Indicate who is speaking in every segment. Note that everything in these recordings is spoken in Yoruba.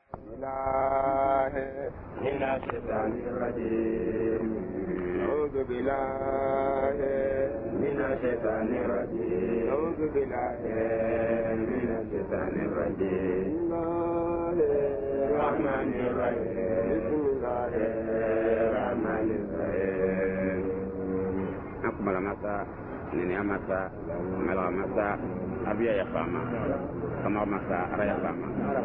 Speaker 1: بالله من الشيطان الرجيم أعوذ بالله من الشيطان الرجيم أعوذ بالله من الشيطان الرجيم بسم الله الرحمن الرحيم بسم الله الرحمن الرحيم أقبل مساء نيني مساء ملغ مساء أبيا يفاما كما مساء أرى يفاما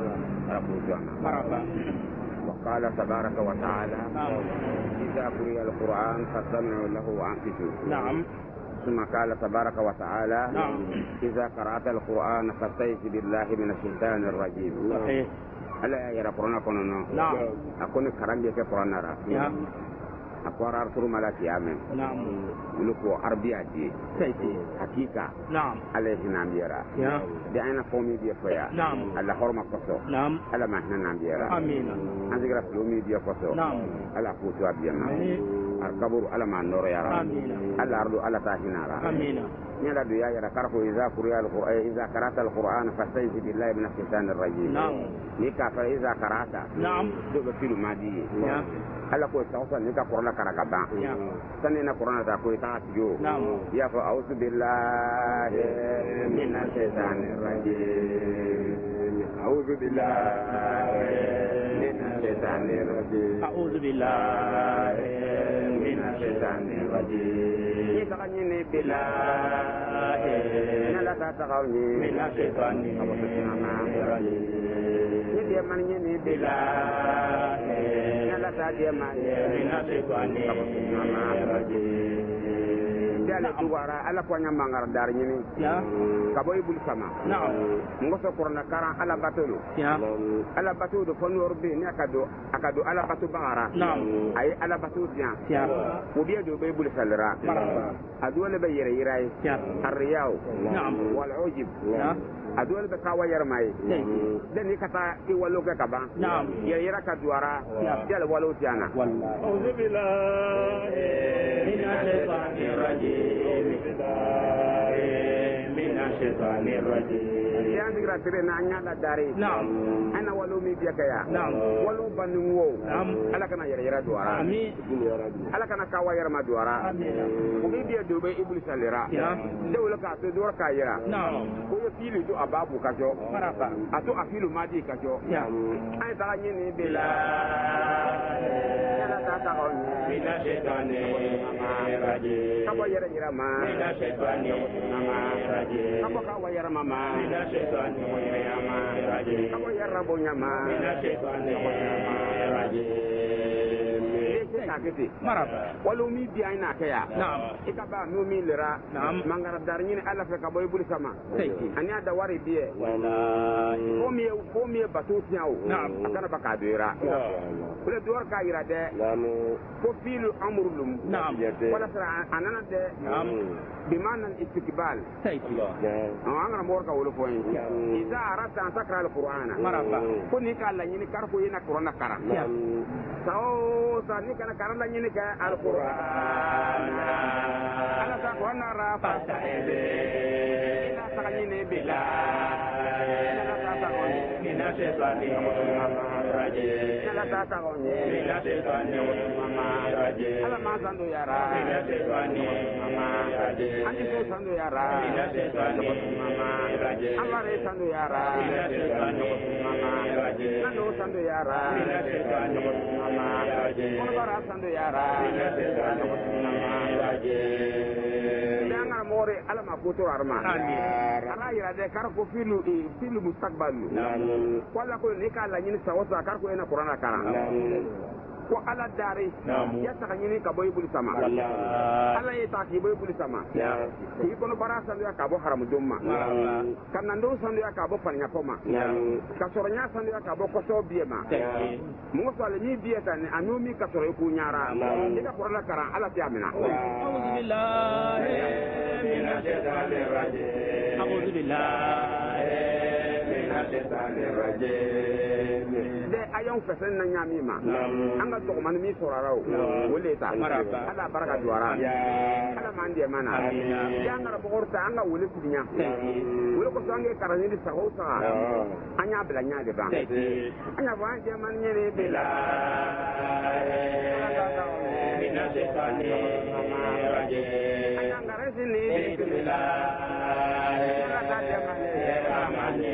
Speaker 1: وقال تبارك وتعالى إذا قرئ القرآن فاستمعوا له وأنصتوا.
Speaker 2: نعم.
Speaker 1: ثم قال تبارك وتعالى إذا قرأت القرآن فاستعذ بالله من الشيطان الرجيم.
Speaker 2: صحيح.
Speaker 1: ألا يرى قرآن كوننا.
Speaker 2: نعم.
Speaker 1: أكون كرنجي كقرآن نرى. أقرأ رسول ملاكي آمين.
Speaker 2: نعم.
Speaker 1: لكو عربية دي.
Speaker 2: سيدي.
Speaker 1: حقيقة.
Speaker 2: نعم.
Speaker 1: عليه نعم يرى. دي أنا قومي دي فيا.
Speaker 2: نعم.
Speaker 1: الله حرمة قصو.
Speaker 2: نعم.
Speaker 1: الله ما إحنا نعم يرى.
Speaker 2: آمين.
Speaker 1: أنت قرأ فلومي دي قصو.
Speaker 2: نعم.
Speaker 1: الله فوتوا بيما.
Speaker 2: آمين.
Speaker 1: الكبر الله ما نور يرى.
Speaker 2: آمين.
Speaker 1: الله أرضو الله تاهنا يرى.
Speaker 2: آمين.
Speaker 1: نلا دعاء يرى كرفو إذا قرأ القرآن إذا قرأت القرآن فاستعذ بالله من الشيطان الرجيم.
Speaker 2: نعم.
Speaker 1: نيكا فإذا قرأت.
Speaker 2: نعم.
Speaker 1: دوب فيلم مادي. Allah ko tawsa ni ka Qur'ana karaka ba sanne na Qur'ana da ko ta tiyo ya fa a'udhu billahi minash shaitanir rajim a'udhu billahi minash shaitanir rajim a'udhu billahi minash shaitanir rajim ni ta ni ne billahi nala ta ta ga ni minash shaitanir rajim ni dia man ni billahi nala ta dia Dale tuwara ala ko nya mangar dar nyini ka boy bul sama ngoso korna kara ala batulu ala batulu fon worbe ni akado ala batu bangara ay ala batu dia ko biya do bay bul salra adole be yere yiray arriyaw wal ujib adol be kawa yarmay den ni kata ki walo ka kaba ya yira ka duara ya la walo tiana auzu billahi minash shaitanir rajim minash shaitanir rajim ya ndigra tere na anya la dare ana walo mi biya kaya walo banu wo ala kana yira duara amin ala kana kawa yarma duara ko bi biya do be iblis alira de wala ka to duara ka yira ko yo fili do babu kajo maraba ato afilu madi kajo ay ta nyini bila yana ta ta on mina shetani raji kabo yara yara ma mina shetani mama raji kabo ka wayara mama mina shetani mama raji kabo yara bonya ma mina shetani mama raji akete maraba walu mi bi ayna kaya ikaba no mi lera mangara dar nyini ala fe ka boy bul sama ani ada wari biye ko mi batu tiaw akana baka doira kule dor ka ira de ko filu amrulum wala sara anana de bi manan istikbal angara mor ka wolo point iza arata an takra alqur'ana maraba ko ni ka la nyini kar ko yina qur'ana kara sao sa ni kana karala nyini ka alquran ala ta ko na ra fa ta ebe ina ta nyini bila ina ta ta ko ina se ta ni raje ina ta ta ko ina se ta ni mama raje ala ma sando yara ina se ta ni mama raje ani ko sando yara ina se ta ni mama raje amare sando yara ina se ta ni mama raje nando sando yara ina se ta ni mama raje kono bara sando yara jangar more ala ma foto arma ala ira de kar ko filu mustaqbalu wala ko ne kala nyini sawasa kar ko ena qur'ana kara ko ala dare ya ta nyini ka boy bul sama ala ya ta ki boy bul sama ki kono bara sando ya ka bo haram dumma kan nando sando ya ka bo panya poma ka sornya sando ya ka bo ko so biema mo so le ni bieta ni anumi ka soro ku nyara ika qur'ana kara ala ti amina a'udhu billahi minash shaitanir rajim a'udhu billahi minash shaitanir rajim de ayon fesen na nyami ma anga to man mi sorara o wole ta ala baraka duara ala mande mana ya ngara bogorta anga wole tinya wole ko sange karani di saho sa anya bla nya de ba anya ba je man nyere bela mina de tani raje anya ngara sini bela ala ta de mane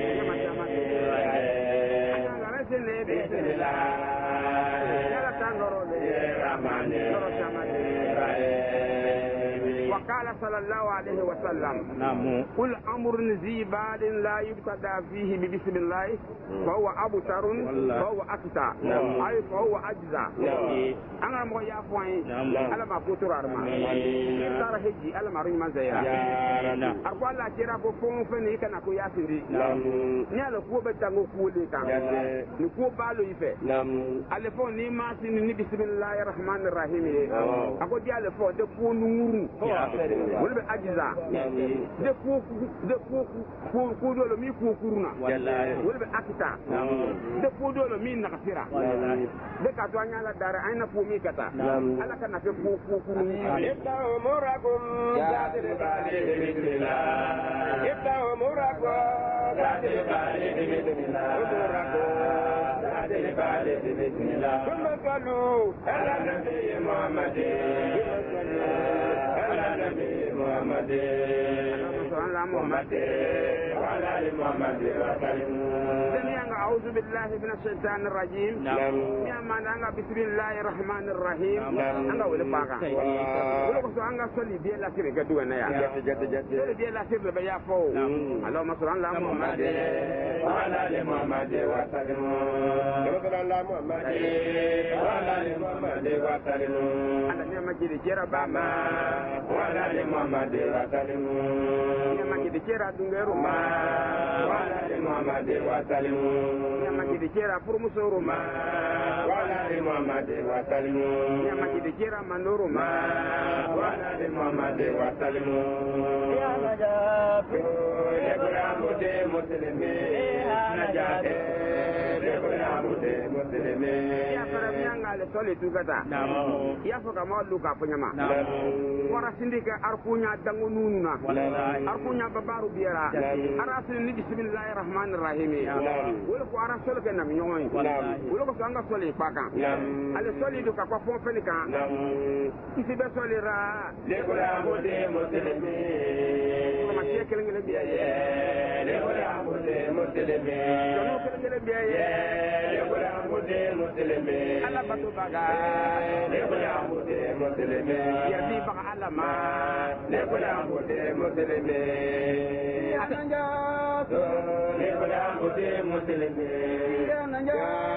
Speaker 1: وقال صلى الله عليه وسلم كل أمر ذي بال لا يبتدى فيه ببسم الله فهو أبتر فهو أكتى أي فهو أجزى أنا ما يفوين ألا ما فوتر أرما ترى هجي ألا ما رين من زيها أقول لا ترى بفون فني كنا كويا سري نيا لو كوب تانغو كولي كان نكوب بالو يفه ألفون نيما سني بسم الله الرحمن الرحيم أقول دي ألفون دكون نور wala be ajiza de ku dolo mi ku kuruna wala be akita de ku dolo mi nakasira de ka to anyala dara ayna fu mi kata ala kana fe ku kuruna ibta umurakum zadir bali bismillah ibta umurakum zadir bali bismillah umurakum zadir bali bismillah kuma qalu ala nabi muhammadin محمد وعلى محمد وعلى ال محمد وسلم. أعوذ بالله من الشيطان الرجيم. يا من أنا بسم الله الرحمن الرحيم. أنا أقول باكا. ولو كنت أنا صلي بيه لا سير كدوه نيا. صلي بيه لا سير لبيا فو. اللهم صل على محمد وعلى ال محمد وسلم. صل على محمد وعلى ال محمد وسلم. أنا نعم جري جرا باما وعلى ال محمد وسلم. نعم جري جرا دونغرو ما وعلى ال محمد وسلم. نعم جري جرا فرمسورو ما وعلى ال محمد وسلم. نعم جري جرا مانورو ما وعلى ال محمد وسلم. يا نجاة لبرام مسلمين نجاة لبرام مسلمين. يا فرميان على سولي توكتا. يا فكما لوكا فنيما. wara sindika arkunya dango nununa arkunya babaru biara arasul ni bismillahir rahmanir rahim wala ko arasul ke nam nyoy wala ko anga soli paka ale soli do ka ko fon fenika isi be soli ra le ko la mode muslimi ma tie kelengele biya le ko la mode muslimi jono kelengele biya le ko la mode muslimi ala batu baga le ko la mode muslimi yerdi baga alama lekula mute muslimi ananja lekula mute muslimi ananja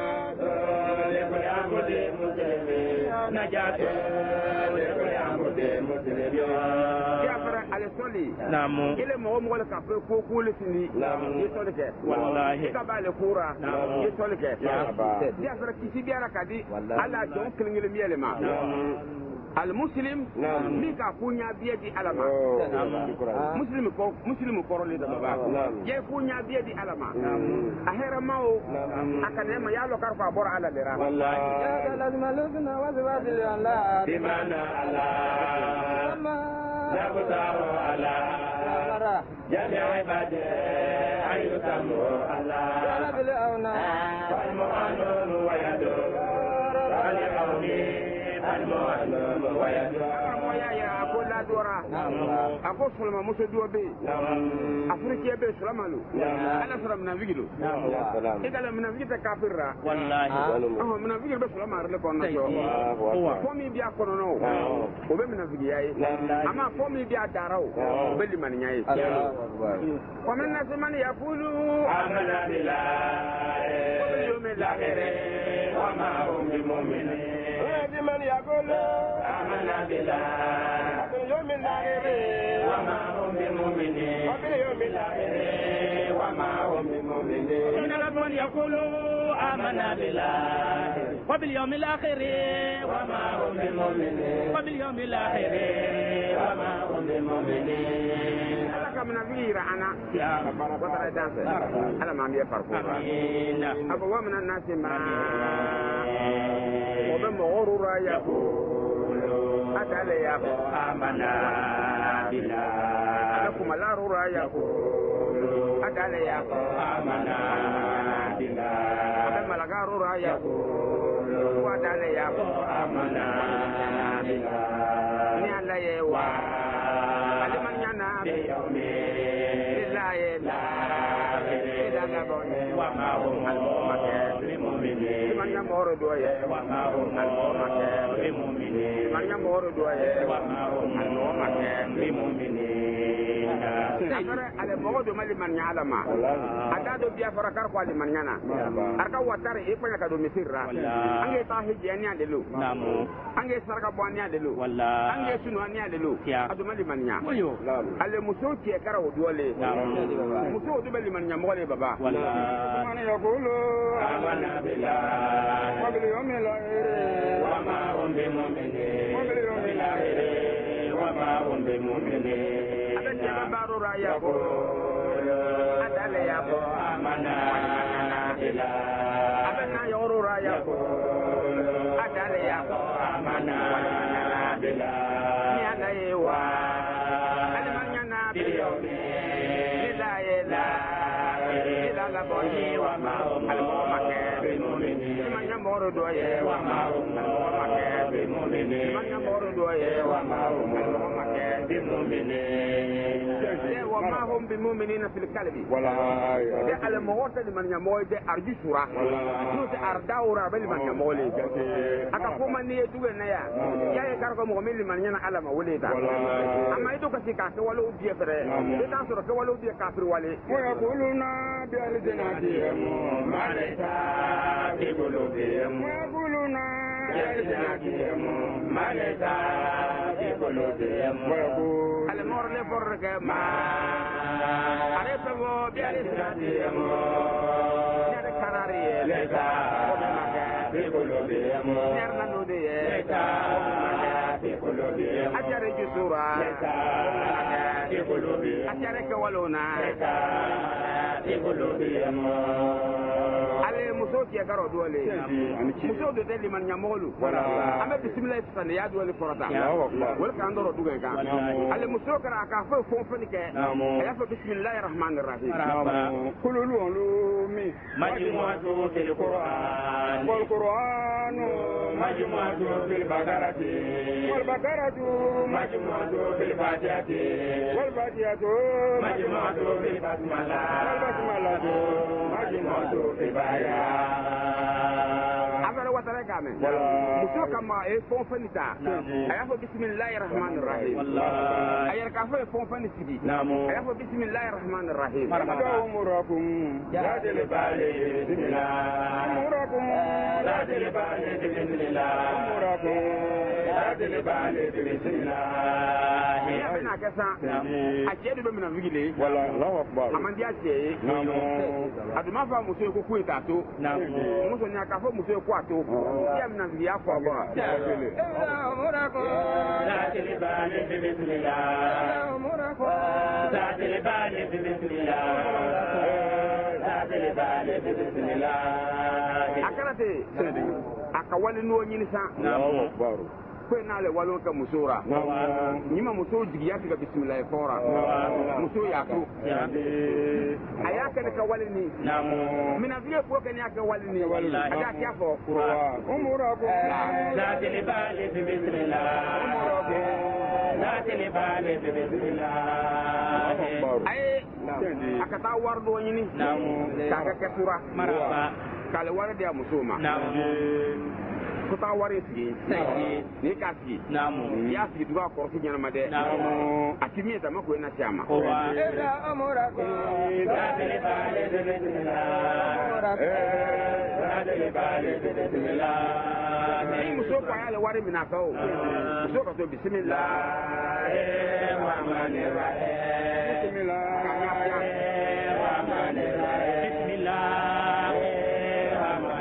Speaker 1: lekula mute muslimi najate lekula mute muslimi ya fara ale soli namu ile mo mo la ka ko ko le sini namu soli ke wallahi ka ba le kura namu soli ke ya fara kisi biara kadi ala don klingile miele ma المسلم ميكا كونيا بيدي علما مسلم كورولي دبا جي كونيا بيدي علما اخر ماو اكنما يالو كارفا بور على لرا والله لازم لازم وزواد الله بمعنى الله لا بتار على جميع عباده ايتموا الله ولا بالاونا والمؤمن ويدور فليقولي المؤمن ويدور ako sulama muso duo be afrique be sulama lo ala sura munafiki igala munafiki ta kafirra wallahi munafiki be sulama arle ko na so ko mi biya ko no o be munafiki yayi ama ko mi biya darao o be limani yayi ko men na se man yaqulu amana billahi wa bil yawmil akhir wa ma hum bimu'minin من يقول آمنا بالله وباليوم الآخر وما هم بمؤمنين وباليوم الآخر وما هم بمؤمنين من يقول
Speaker 2: آمنا بالله وباليوم الآخر وما هم بمؤمنين وباليوم الآخر وما هم بمؤمنين.
Speaker 1: من الغير أنا وترى دانس أنا ما أمي فرقوا أبو من الناس ما ومن غرور يقول أتى يقول آمنا بالله لكم لا رور يقول أتى يقول آمنا بالله ومن ملك رور يقول وأتى يقول آمنا بالله نعم لا يوا بيوم الله لا إله وما هم بمؤمنين من يمر دويه وما هم بمؤمنين من يمر دويه وما هم بمؤمنين afara ale mogo do mali man nyala ma ada do biya fara kar ko ali man nyana arka watare e panya ka do misirra ange ta hiji ani ande lu ange sarka bo ani ande lu ange sunu ani ande lu adu mali man nya ale muso ti e kara o dole muso do mali man nya mo le baba man yaqulu amanna billahi wa bil yawmil akhir wa ma hum bi mu'minin wa bil yawmil akhir wa ma hum bi mu'minin baru raya ko adale ya ko amana bila abena yoru raya ko adale ya ko amana bila ni anaye wa alimanya na biyomi bila ila ila la boni wa ma almo make bimumini manya moro doye wa ma almo make bimumini manya moro doye wa ma almo make bimumini وما هم بمؤمنين في الكلب ولا ده على موت لمن يموت ده ارجو سورا نوت ارداورا بل من يموت aka kuma ne duwe na ya karko mu'min liman yana alama wulida amma ito kasi ka wala ubiye fere ita sura ka wala ubiye kafir wale wa yaquluna bi aljanatihim ma laysa fi qulubihim wa yaquluna bi aljanatihim ma laysa fi qulubihim wa yaqul al morle forke ma arefo bi aljanatihim ya karari laysa fi qulubihim nerna no de laysa fi qulubihim ajare jusura laysa fi qulubihim ajare ka walona laysa fi qulubihim ale muso ki garo dole muso do de liman nyamolu ame bismillah tan ya dole forata wal ka ndoro duga ka ale muso kara ka fo fon ke ya fo bismillahir rahmanir rahim kululu mi majmu'atu fil qur'an wal qur'an majmu'atu fil bakarati wal bakaratu majmu'atu fil fatihati wal fatihatu majmu'atu fil basmalah wal basmalatu majmu'atu fil baya abara watara game muso kama e fon fanita aya fo bismillahir rahmanir rahim ayar ka fo fon faniti aya fo bismillahir rahmanir rahim umurakum jadil bali bismillah umurakum jadil bali bismillah umurakum jadil bali bismillah ya bina kasa ajedu be mina vigile wala Allahu akbar amandi aje aduma fa muso ko ku itato muso nya ka fo muso ko ato ya mina vi ya ko ba umurakum jadil bali bismillah umurakum jadil bali bismillah akarate akawali no nyini sa ko na le walo ka musura nyima muso jigiya ka bismillah fora muso ya ko aya ka ka wali ni mina vile ko ka ni aka wali ni ada kya fo umurakum la tilbali bismillah umurakum la tilbali bismillah ay akata wardo nyini kaga ka tura maraba kale warde ya musuma kuta wari sigi ni ka sigi ya sigi duga ko fi nyana made atimi ta mako na chama ila amurakum sadil bale bismillah ni muso ko ya le wari mina ka o muso ko to bismillah rahmanir rahim bismillah rahmanir rahim bismillah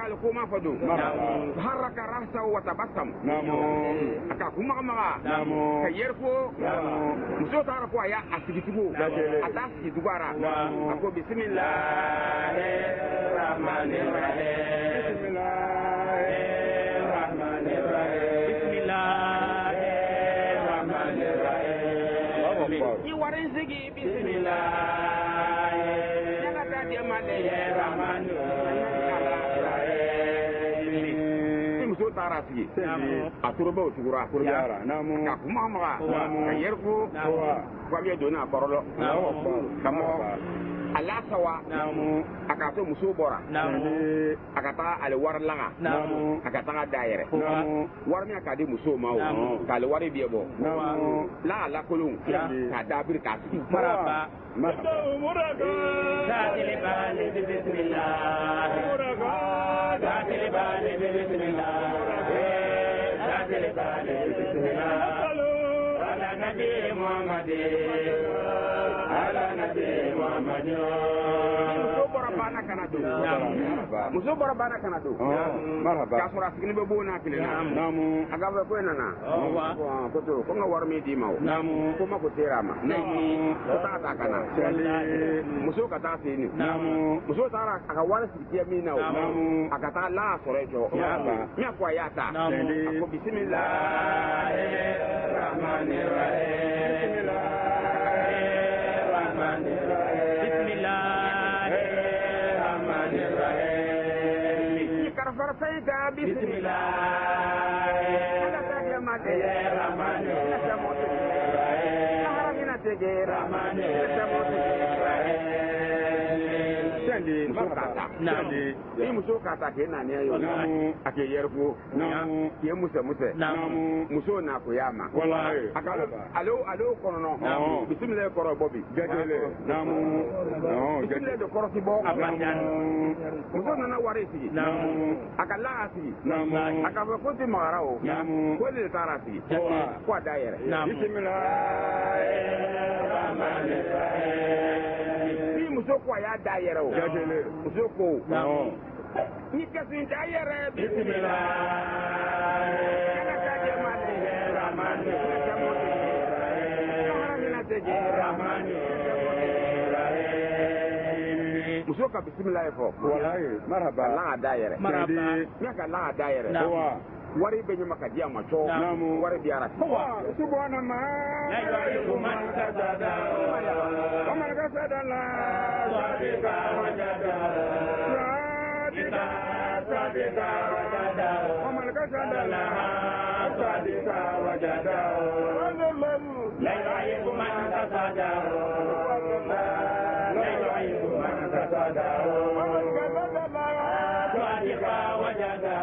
Speaker 1: kal ko ma fado haraka rasa wa tabassam aka kuma ma ka yerko muso tara ko ya asigitugo ata asigitugara ako bismillahir rahmanir rahim bismillahir rahmanir rahim bismillahir rahmanir rahim i warin sigi bismillah yana ta di amale rahmanir rahim muso tara sigi aturuba utugura namu ka kuma ma ka yerko ko biya dona korolo kamo ala sawa akata muso bora akata ale war laga akata daire war mi akade muso mawo ka le war biye bo la la kolon ka dabir ka maraba muraga dadile bale bismillah muraga dadile bale bismillah dadile bale bismillah ala nabi muhammad ala nabi muhammad muso bora bana kana do marhaba ka sura sigini be bona kile namu aga be ko nana ko to ko nga war mi di maw namu ko ma ko terama namu ko ta kana muso ka ta sini namu muso tara aga war sigiti mi naw namu aga ta la sore jo nya ko ya ta ko bismillahir rahmanir rahim bismillahir rahmanir rahim bismillahir rahmanir rahim farfaita bismillah ala tajamate rahmanir rahim haramina tege rahmanir rahim sandi makata sandi ni muso kata ke na ne yo ake yerko ye musa muso na ko yama wallahi akalo alo kono bismillah koro bobi gadele namu bismillah de koro tibo abandan muso na wari sigi akala asigi akaba ko ti marao ko le tarasi ko daire bismillah rahmanir rahim muso ko ya daire o muso ko ni kasin daire bismillah rahmanir rahim muso ka bismillah fo wallahi marhaba la daire marhaba nyaka la daire wari be nyama ka dia macho wari biara subhana ma la ilaha man sadada wa man sadala sadika wajada sadika wajada wa man sadala sadika wajada la ilaha man sadada la ilaha man sadada wa man sadala sadika wajada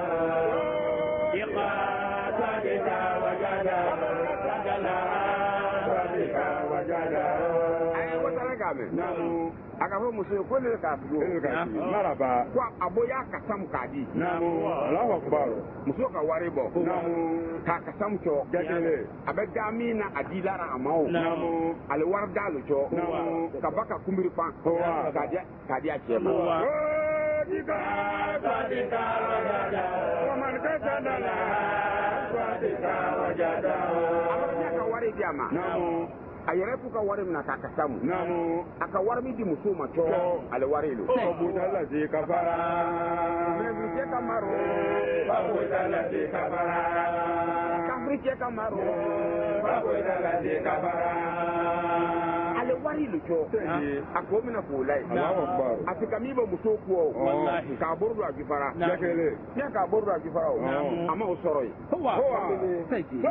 Speaker 1: akafo muso ko le ka fiyo maraba ko aboya kasam kadi Allahu akbar muso ka wari bo ka kasam cho gadele abega mina adilara amawo ale war dalu cho ka baka kumbiri pan kadi achema dika sadika wajada wa man kasadala sadika wajada abanya ka wari diama ayere fu ka wari na ka kasamu aka wari mi di muso ma cho ale wari lo bu dala ji kafara me bi je kamaro babu dala ji kafara kafri je kamaro babu dala ji kafara ale wari lo cho ako mi na fulai Allahu akbar atika mi ba muso ko wallahi ka bordo ajifara yakele ya ka bordo ajifara ama o soroi ho sai ki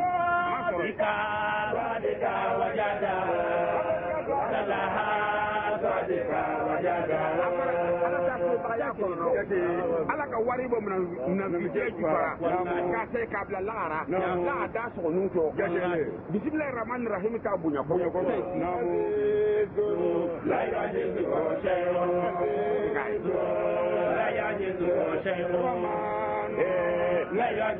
Speaker 1: sadika wajada salaha sadika wajada ala ka wari bo na bije jifara ka sai ka bla lara la da so nuto bismillahir rahmanir rahim ka bunya ko namu la ilaha illallah la ilaha illallah la ilaha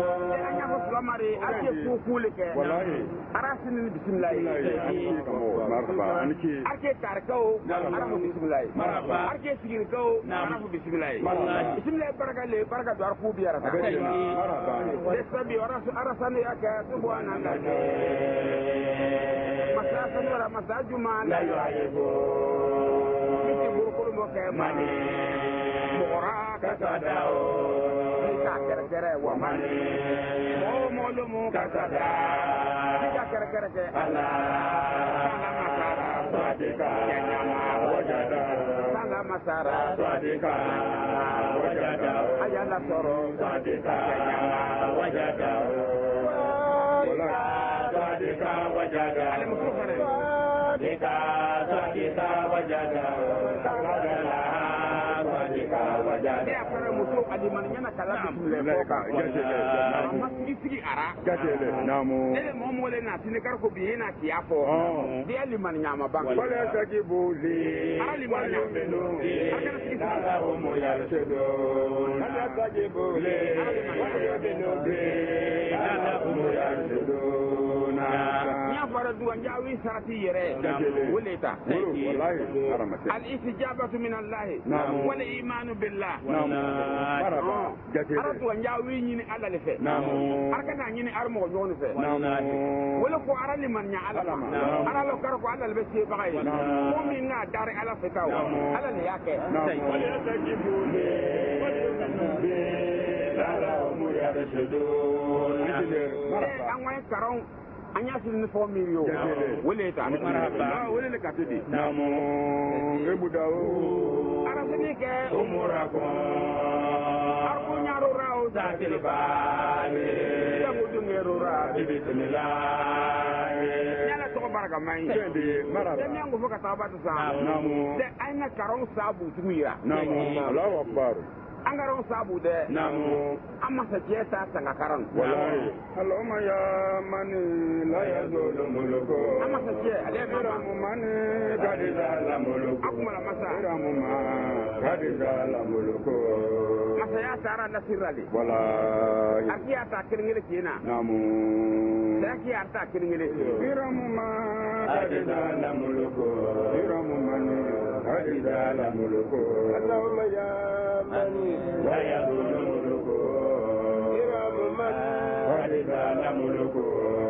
Speaker 1: illallah ake kukule ke wallahi arasin bismillah
Speaker 3: marhaba anki
Speaker 1: arke karkao arafu bismillah marhaba arke sigirkao arafu bismillah bismillah baraka do arfu biara ta marhaba desabi arasani aka subhanallah masasa wala masajuma la yuaibu miti burukuru mo ke mani mora ka sadao ka kere wa mani mo lo mo ka sada ka kere ke Allah Swadika Yanyama Wajada Salama Sara Swadika Wajada Ayala Soro Swadika Yanyama Wajada Swadika Wajada Swadika Wajada Swadika Wajada ya para muso alimanya na kala bismillah masigi ara
Speaker 3: gatele namu
Speaker 1: ele momole na tinikar ko biye na kiapo dia alimanya ma bang
Speaker 3: wala tajibuli
Speaker 1: alimanya
Speaker 3: ala umu yarsedo ala tajibuli ala umu yarsedo
Speaker 1: ya para duanja wi sarati yere wuleta
Speaker 3: wallahi haramate
Speaker 1: al istijabatu min allah wal iman billah
Speaker 3: maraba gatele
Speaker 1: ara duanja wi nyini ala le fe arka na nyini armo jonu fe wala ko ara liman nya ala ara lo kar ko ala le be se bagay ko min na dar ala fe taw ala le yake
Speaker 3: wala tajibuli ala umu yarsedo
Speaker 1: maraba karon anya sin ni 4 million wole ta marhaba wole le katudi
Speaker 3: namu ngebudawo
Speaker 1: ara sini ke
Speaker 3: umurako
Speaker 1: arko nyaro raw
Speaker 3: zatil bali
Speaker 1: ya mudu ngero ra
Speaker 3: bismillah
Speaker 1: nyala to baraka mai
Speaker 3: de marhaba
Speaker 1: dem yango foka tabata sa
Speaker 3: namu
Speaker 1: de ayna karon sabu tumira
Speaker 3: namu Allahu akbar
Speaker 1: angaron sabu de
Speaker 3: namu
Speaker 1: amma sa jeta sanga karan
Speaker 3: wallahi Allahumma ya mani la yazulu muluku
Speaker 1: amma sa je ale
Speaker 3: ramu mani gadiza la muluku
Speaker 1: akuma masa
Speaker 3: ramu ma gadiza la muluku
Speaker 1: masa ya tara na sirali
Speaker 3: wallahi
Speaker 1: akiya ta kiringile kina
Speaker 3: namu
Speaker 1: akiya ta kiringile
Speaker 3: ramu ma gadiza la muluku ramu mani gadiza la muluku Allahumma ya mani la yazulu muluku la muluku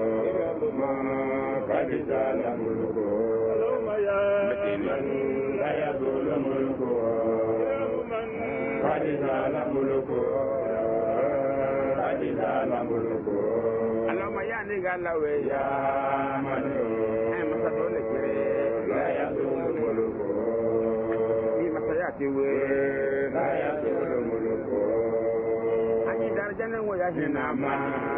Speaker 3: kadisa la muluku ya la yazulu muluku kadisa la muluku kadisa la muluku
Speaker 1: alama ya ni galawe
Speaker 3: ya manu
Speaker 1: masa dole kire
Speaker 3: la yazulu muluku
Speaker 1: ni masa ya tiwe
Speaker 3: la yazulu muluku
Speaker 1: aji darjana wo ya hinama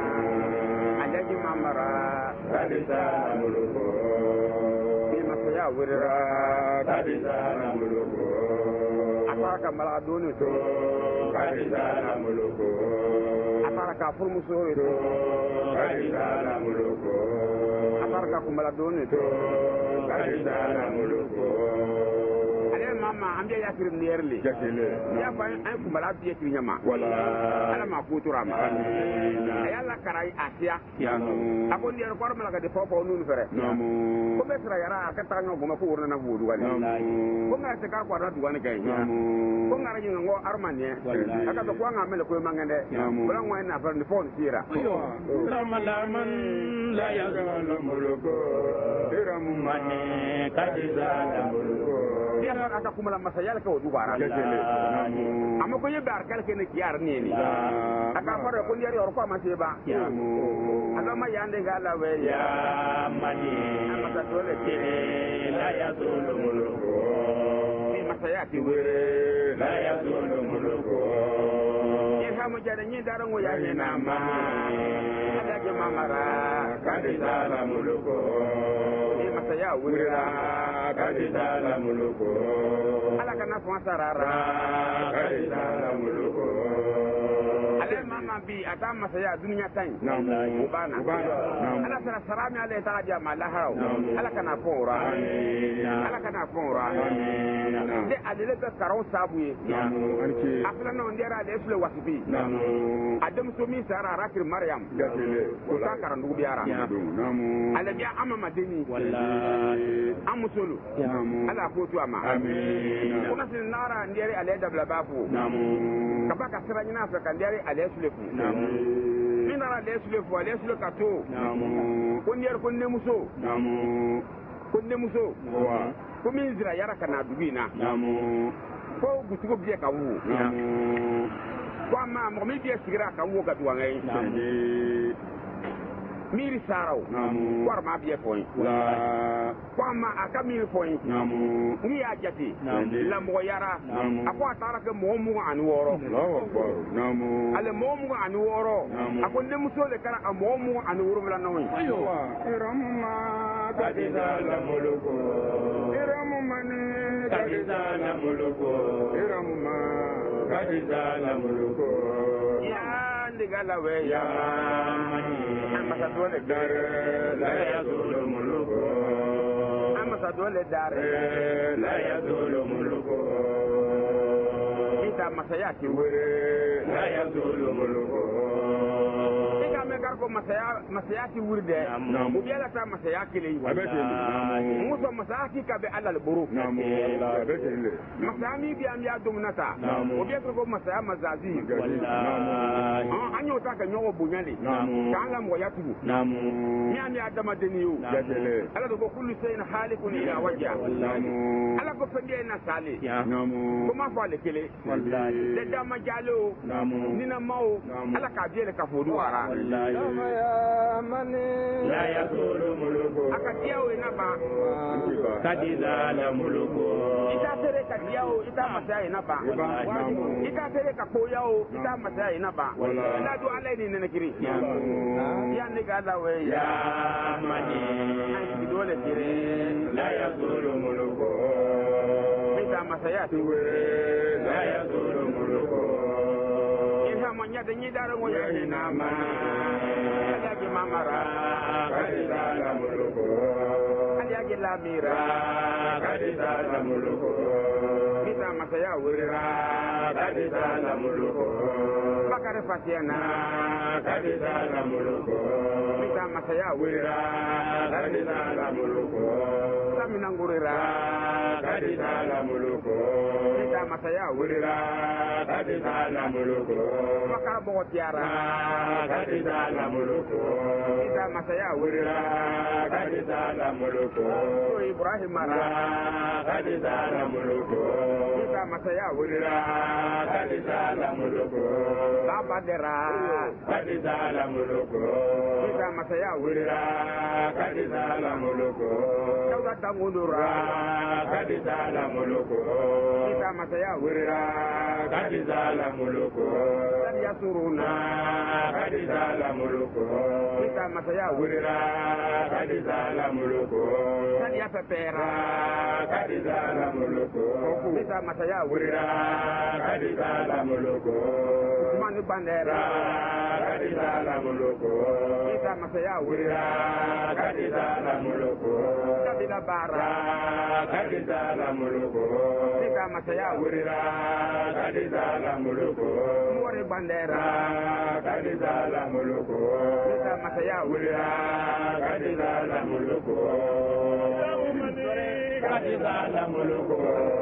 Speaker 1: ajaji mamara
Speaker 3: kadisa la muluku
Speaker 1: ni masa ya wirira
Speaker 3: kadisa la muluku
Speaker 1: aparaka mala doni to
Speaker 3: kadisa la muluku
Speaker 1: aparaka furmuso to
Speaker 3: kadisa la muluku
Speaker 1: aparaka kumala doni to
Speaker 3: kadisa la muluku
Speaker 1: ale mama ambe ya kirim nierli
Speaker 3: jakile
Speaker 1: ya fa an kumala biye kirinyama
Speaker 3: wala
Speaker 1: ala ma kutura ma ayala karai asia
Speaker 3: yanu
Speaker 1: akon der kwar mala ga de popo nun fere
Speaker 3: namu
Speaker 1: ko be tra yara ka tanga goma ko urna na wudu wali ko nga te ka kwar du wani kai ko nga ra ngo armanye aka to kwa nga mele ko mangende wala ngwa na fa ni fon sira
Speaker 2: ramalaman la yazulu
Speaker 3: muluku iramu
Speaker 2: mane kadisa la muluku
Speaker 1: dia aka kumala masayal ka wudu bara
Speaker 3: jakile namu
Speaker 1: amma ko ye bar kal ken kiyar ne ni aka fara ko ndiyar yor ko ma se ba alama yande gala we
Speaker 2: ya mani
Speaker 1: amata dole ke
Speaker 2: la yazulu muluku
Speaker 1: ni masayati we
Speaker 3: la yazulu muluku
Speaker 1: ye ha mo jare ni darango ya ni na ma ada ke mamara
Speaker 3: kadisa la muluku
Speaker 1: ni masaya we
Speaker 3: kadisa la muluku
Speaker 1: ala kana fon sarara
Speaker 3: kadisa la muluku
Speaker 1: ale mama bi ata masaya dunya tan ubana ala sara sarami ale ta ja ma laharaw ala kana fora ala kana fora de ale le ka karaw sabuye afla no ndera ale fle wasibi adam so mi sara rakir maryam ko ta karandu biara ale biya amma madini musulu ala ko to ama kuna sin nara ndere ale dabla bafu kaba ka sira nyina fa kan ndere ale sulefu min nara ale sulefu ale sule ka to ko ndere ko ne muso ko ne muso ko min zira yara kana dugina ko gutugo biye ka wu ko ma mo mi biye sigira ka wu ka duwangai miri sarau war ma biye point kwa ma aka miri point ni ya jati la mo yara akwa tara ke mo mu an woro ale mo mu an woro akon ne muso le kara mo mu an woro la no ayo iramma kadida la muluko iramu man kadida la muluko iramma kadida la muluko ya ndigala we ya Ambasador dare la yazulu muluko Ambasador dare la yazulu muluko Ita masayati wure la yazulu muluko Ika megarko masayati wurde ubiela ta masayati le muso masayati ka be alal buru masami bi am ya dumnata ubiela ko masaya mazazi anyo ta ka nyogo bunyali kala mo yatu nyami adama deniyo ala do kullu shay'in halikun ila wajha ala ko fende na sale ko ma fa le kele de dama jalo nina mawo ala ka biele ka fodu wara ya mane la yazulu muluko akatiao ina ba kadida la muluko ita tere kadiao ita masaya ina ba ita tere ka koyao ita masaya ina ba la do ala ni nene kiri ya ni gada we ya mani ai dole kire la yazulu muluko ita masaya tuwe la yazulu muluko ina manya de ni dara mo ya ni na ma ya ki mamara kadida la muluko ya ki la mira kadida la muluko ita masaya wira kadida la muluko bakare fatiana kadida la muluko ita masaya wira kadida la muluko samina ngurira kadida la muluko ita masaya wira kadida la muluko bakara botiara kadida la muluko ita masaya wira kadida la muluko Ibrahim mara kadida la muluko ita masaya wira kadida la muluko baba dera kadida la muluko ita masaya wira kadida la muluko kauda tangundura kadida la muluko ita masaya wira kadida la muluko ya suruna kadida la muluko ita masaya wira kadida la muluko ya pepera kadida la muluko ita masaya wira kadida la muluko manu bandera kadida la muluko ita masaya wira kadida la muluko kadida bara kadida la muluko ita masaya wira kadida la muluko mori bandera kadida la muluko ita masaya wira kadida la muluko kadida la muluko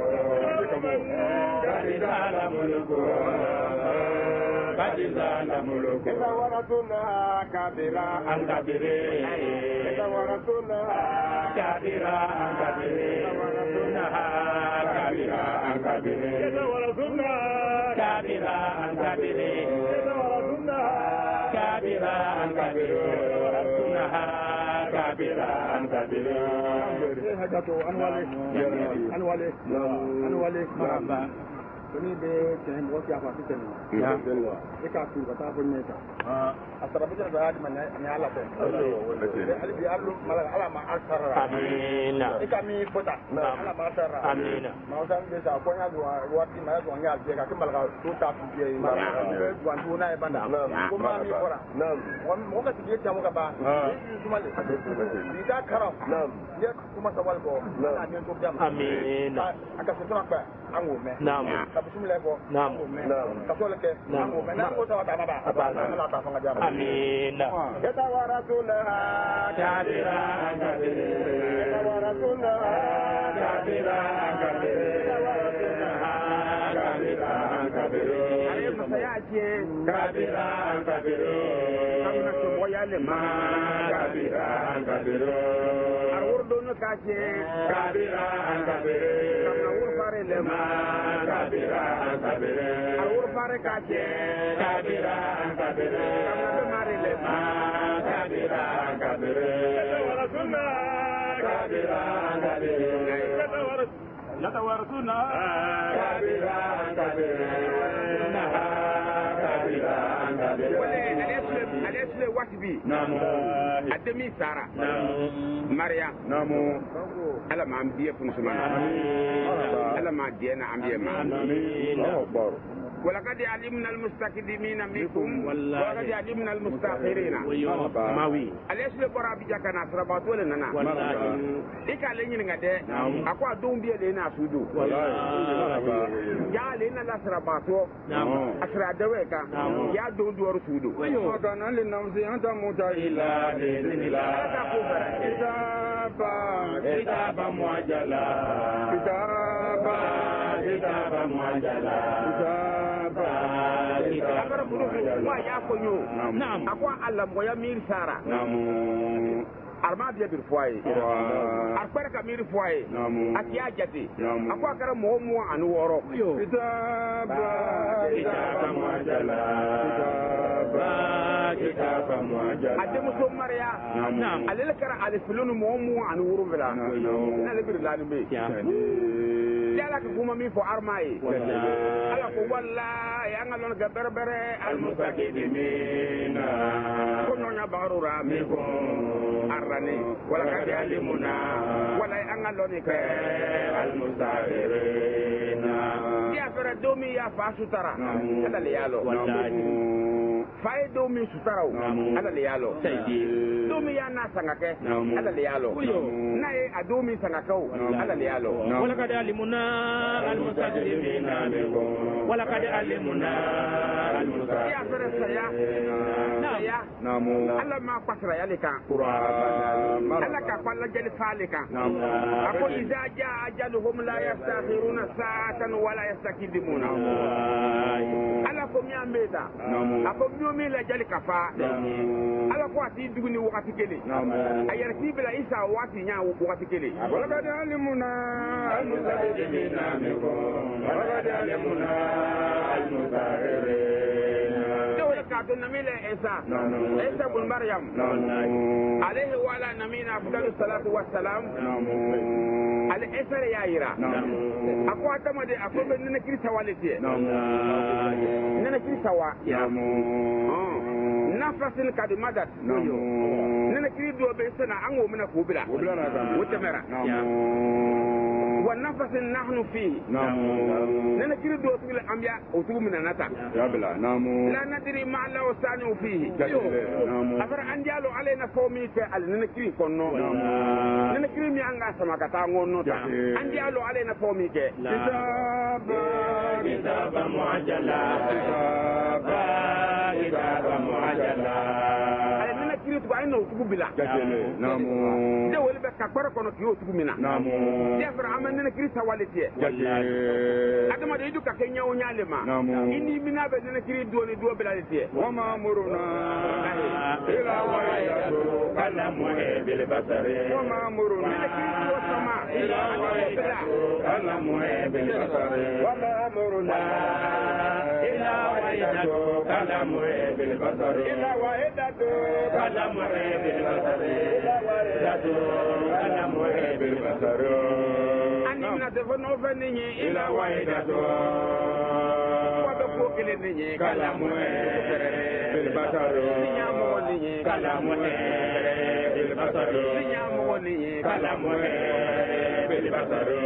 Speaker 1: kadida la muluko kadida la muluko ita waratuna kabira an kabire ita waratuna kabira an kabire ita waratuna kabira an kabire ita waratuna kabira an kabire ita waratuna kabira an kabire waratuna kabira an kabire hadato anwale maramba ni be ten wo ya fa ten ya e ka tu ta fo ne ta asara bi da hadi man ya ala ko ali bi arlu mala ala ma asara amina e ka mi fota ala ma asara amina ma usan be sa ko ya do wati ma do ngal je ka kimal ka to ta fu je ma be wan tu na e banda ko ma mi fora mo ka ti je mo ka ba kuma le bi da karam ye kuma sawal ko na ni to jam amina aka se tona ba anwo me naam bismillah ko naam ka so le ke naam na ko ta ba ala ta fa jam amin ya tawaratuna kabira kabira ya tawaratuna tiɲɛ
Speaker 3: kabira kabiro
Speaker 1: kamina cɛmɔgɔya le ma
Speaker 3: kabira kabiro
Speaker 1: arwurdonu ka tiɲɛ
Speaker 3: kabira kabiro
Speaker 1: kamina wurfare le ma
Speaker 3: kabira kabiro
Speaker 1: arwurfare ka tiɲɛ
Speaker 3: kabira kabiro
Speaker 1: kamina bemare le ma
Speaker 3: kabira kabiro kabira kabiro
Speaker 2: يتوارثونها
Speaker 3: kabira kabiro kabira kabiro
Speaker 1: alesle watibi
Speaker 3: namu
Speaker 1: ademi sara maria
Speaker 3: namu
Speaker 1: ala ma ambiye fun sumana ala ma diena ambiye ma ولقد علمنا المستقدمين منكم ولقد علمنا المستأخرين
Speaker 2: ماوي
Speaker 1: أليس لبرا بيجا كنا سربات ولا ننا إيك علينا نعدة أكو أدوم بيه لنا سودو يا لنا لا سرباتو أسرع دويكا يا دون دور سودو
Speaker 3: ما كان للنفس أن تموت إلا بإذن الله كتابا مؤجلا كتابا مؤجلا
Speaker 1: akara burufu wa ya konyo naam akwa Allah mo ya mir sara
Speaker 3: naam
Speaker 1: arma biya bir foye arpara ka mir foye akiya jati akwa akara mo anu woro
Speaker 3: kitaba muajala kitaba muajala
Speaker 1: ade muso maria naam alele kara alifulunu mo anu woro vela na le bir lanu be yala ka kuma mi fo armai ala ko wallahi an alon ga berbere al
Speaker 3: mustaqidimina
Speaker 1: kunno nya barura mi ko arrani wala ka alimuna wala an alon ka
Speaker 3: al mustaqirina
Speaker 1: ya fara domi ya fa sutara ala le yalo
Speaker 3: wallahi
Speaker 1: fay domi sutara ala le yalo domi ya na sangake ala le yalo na e adomi sangakau ala le yalo
Speaker 2: wala ka alimuna المستقدمين منكم
Speaker 3: ولقد علمنا المستقدمين
Speaker 1: يا فرسيا يا
Speaker 3: نعم
Speaker 1: الله ما قصر يلك الله كفل جل فالك أقول إذا جاء أجلهم لا يستأخرون ساعة ولا يستقدمون الله كم يعمل أقول يومي لجل كفا الله قواتي دغني وقت كلي أيرتي بلا إسا وقتي نيا وقت كلي
Speaker 3: ولقد علمنا المستقدمين ولقد علمنا المستأخرين
Speaker 1: دولة كاتون نميل عيسى عيسى بن مريم عليه وعلى نبينا أفضل الصلاة والسلام على عيسى يا إيرا أكو أتمنى أكو بننا كريسة والتي ننا كريسة وا نفس الكلمات ننا كريدو بيسنا أنو من كوبلا وتمرة والنفس نحن فيه نحن كريد دوتو الأنبياء وتو من النتا لا ندري ما الله وسانه فيه أفر أنجالو علينا فومي كأل ننكري كنو ننكري مي أنغا سماكتا غنو أنجالو علينا فومي كأ
Speaker 3: كتاب معجلا كتاب معجلا
Speaker 1: kiri tuba ina utugu bila
Speaker 3: namu
Speaker 1: de wole be kakora kono ki utugu mina
Speaker 3: namu
Speaker 1: de fra amana kiri tawaliti adama de duka kenya o nyalema ini mina be ne kiri do ni do bila liti
Speaker 3: wa ma muruna ila wa yatu kalamu bil basari wa ma muruna
Speaker 1: kiri sama
Speaker 3: ila wa yatu kalamu bil basari wa ma muruna ila wa yatu kalamu bil basari ila wa yatu kalamu bil basari ila wa yatu kalamu bil basari
Speaker 1: ani mina de no fenni
Speaker 3: ila wa yatu
Speaker 1: wa be ko kele ni
Speaker 3: kalamu bil basari
Speaker 1: nyamo ni
Speaker 3: kalamu bil basari
Speaker 1: nyamo ni
Speaker 3: kalamu bil basari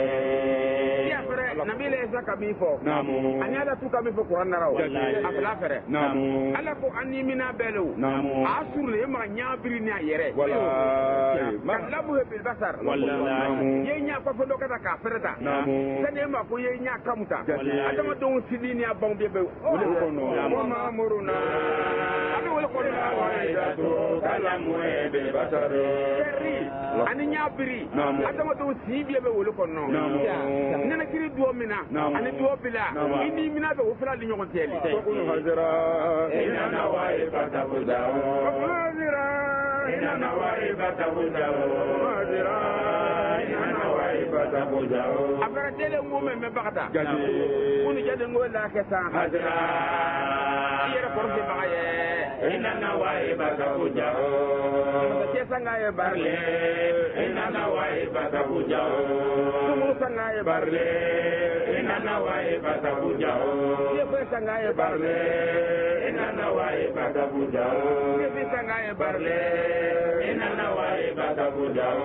Speaker 1: nabile esa kabifo
Speaker 3: namu
Speaker 1: ani ala tu kabifo Qur'an naraw afla fere
Speaker 3: namu
Speaker 1: ala ko ani mina belu
Speaker 3: namu
Speaker 1: asure ma nyabiri ni ayere
Speaker 3: wala
Speaker 1: labu bil basar
Speaker 3: namu
Speaker 1: yenya ko fondo kata ka fereta
Speaker 3: namu
Speaker 1: sane ma ko yenya kamuta adama don sidini abon bebe
Speaker 3: wala ko no wa ma muruna
Speaker 1: abi wala ko
Speaker 3: wa idatu kalamu bil basar
Speaker 1: ani nyabiri
Speaker 3: namu
Speaker 1: adama don sibi bebe wala ko no nena kiri do mina ani do bila ini mina be o fila li ɲɔgɔn tɛli
Speaker 3: hazira inna waibata budao hazira inna waibata budao hazira inna waibata budao
Speaker 1: abara tele ngome me bagada kunu jade ngola ke sa hazira yere korbe bagaye
Speaker 3: inna waibata budao
Speaker 1: ke sangaye barle
Speaker 3: inna waibata budao
Speaker 1: tumu sangaye
Speaker 3: barle inna waibata budao
Speaker 1: ye ko sangaye barle
Speaker 3: inna waibata budao
Speaker 1: ye sangaye barle
Speaker 3: inna waibata budao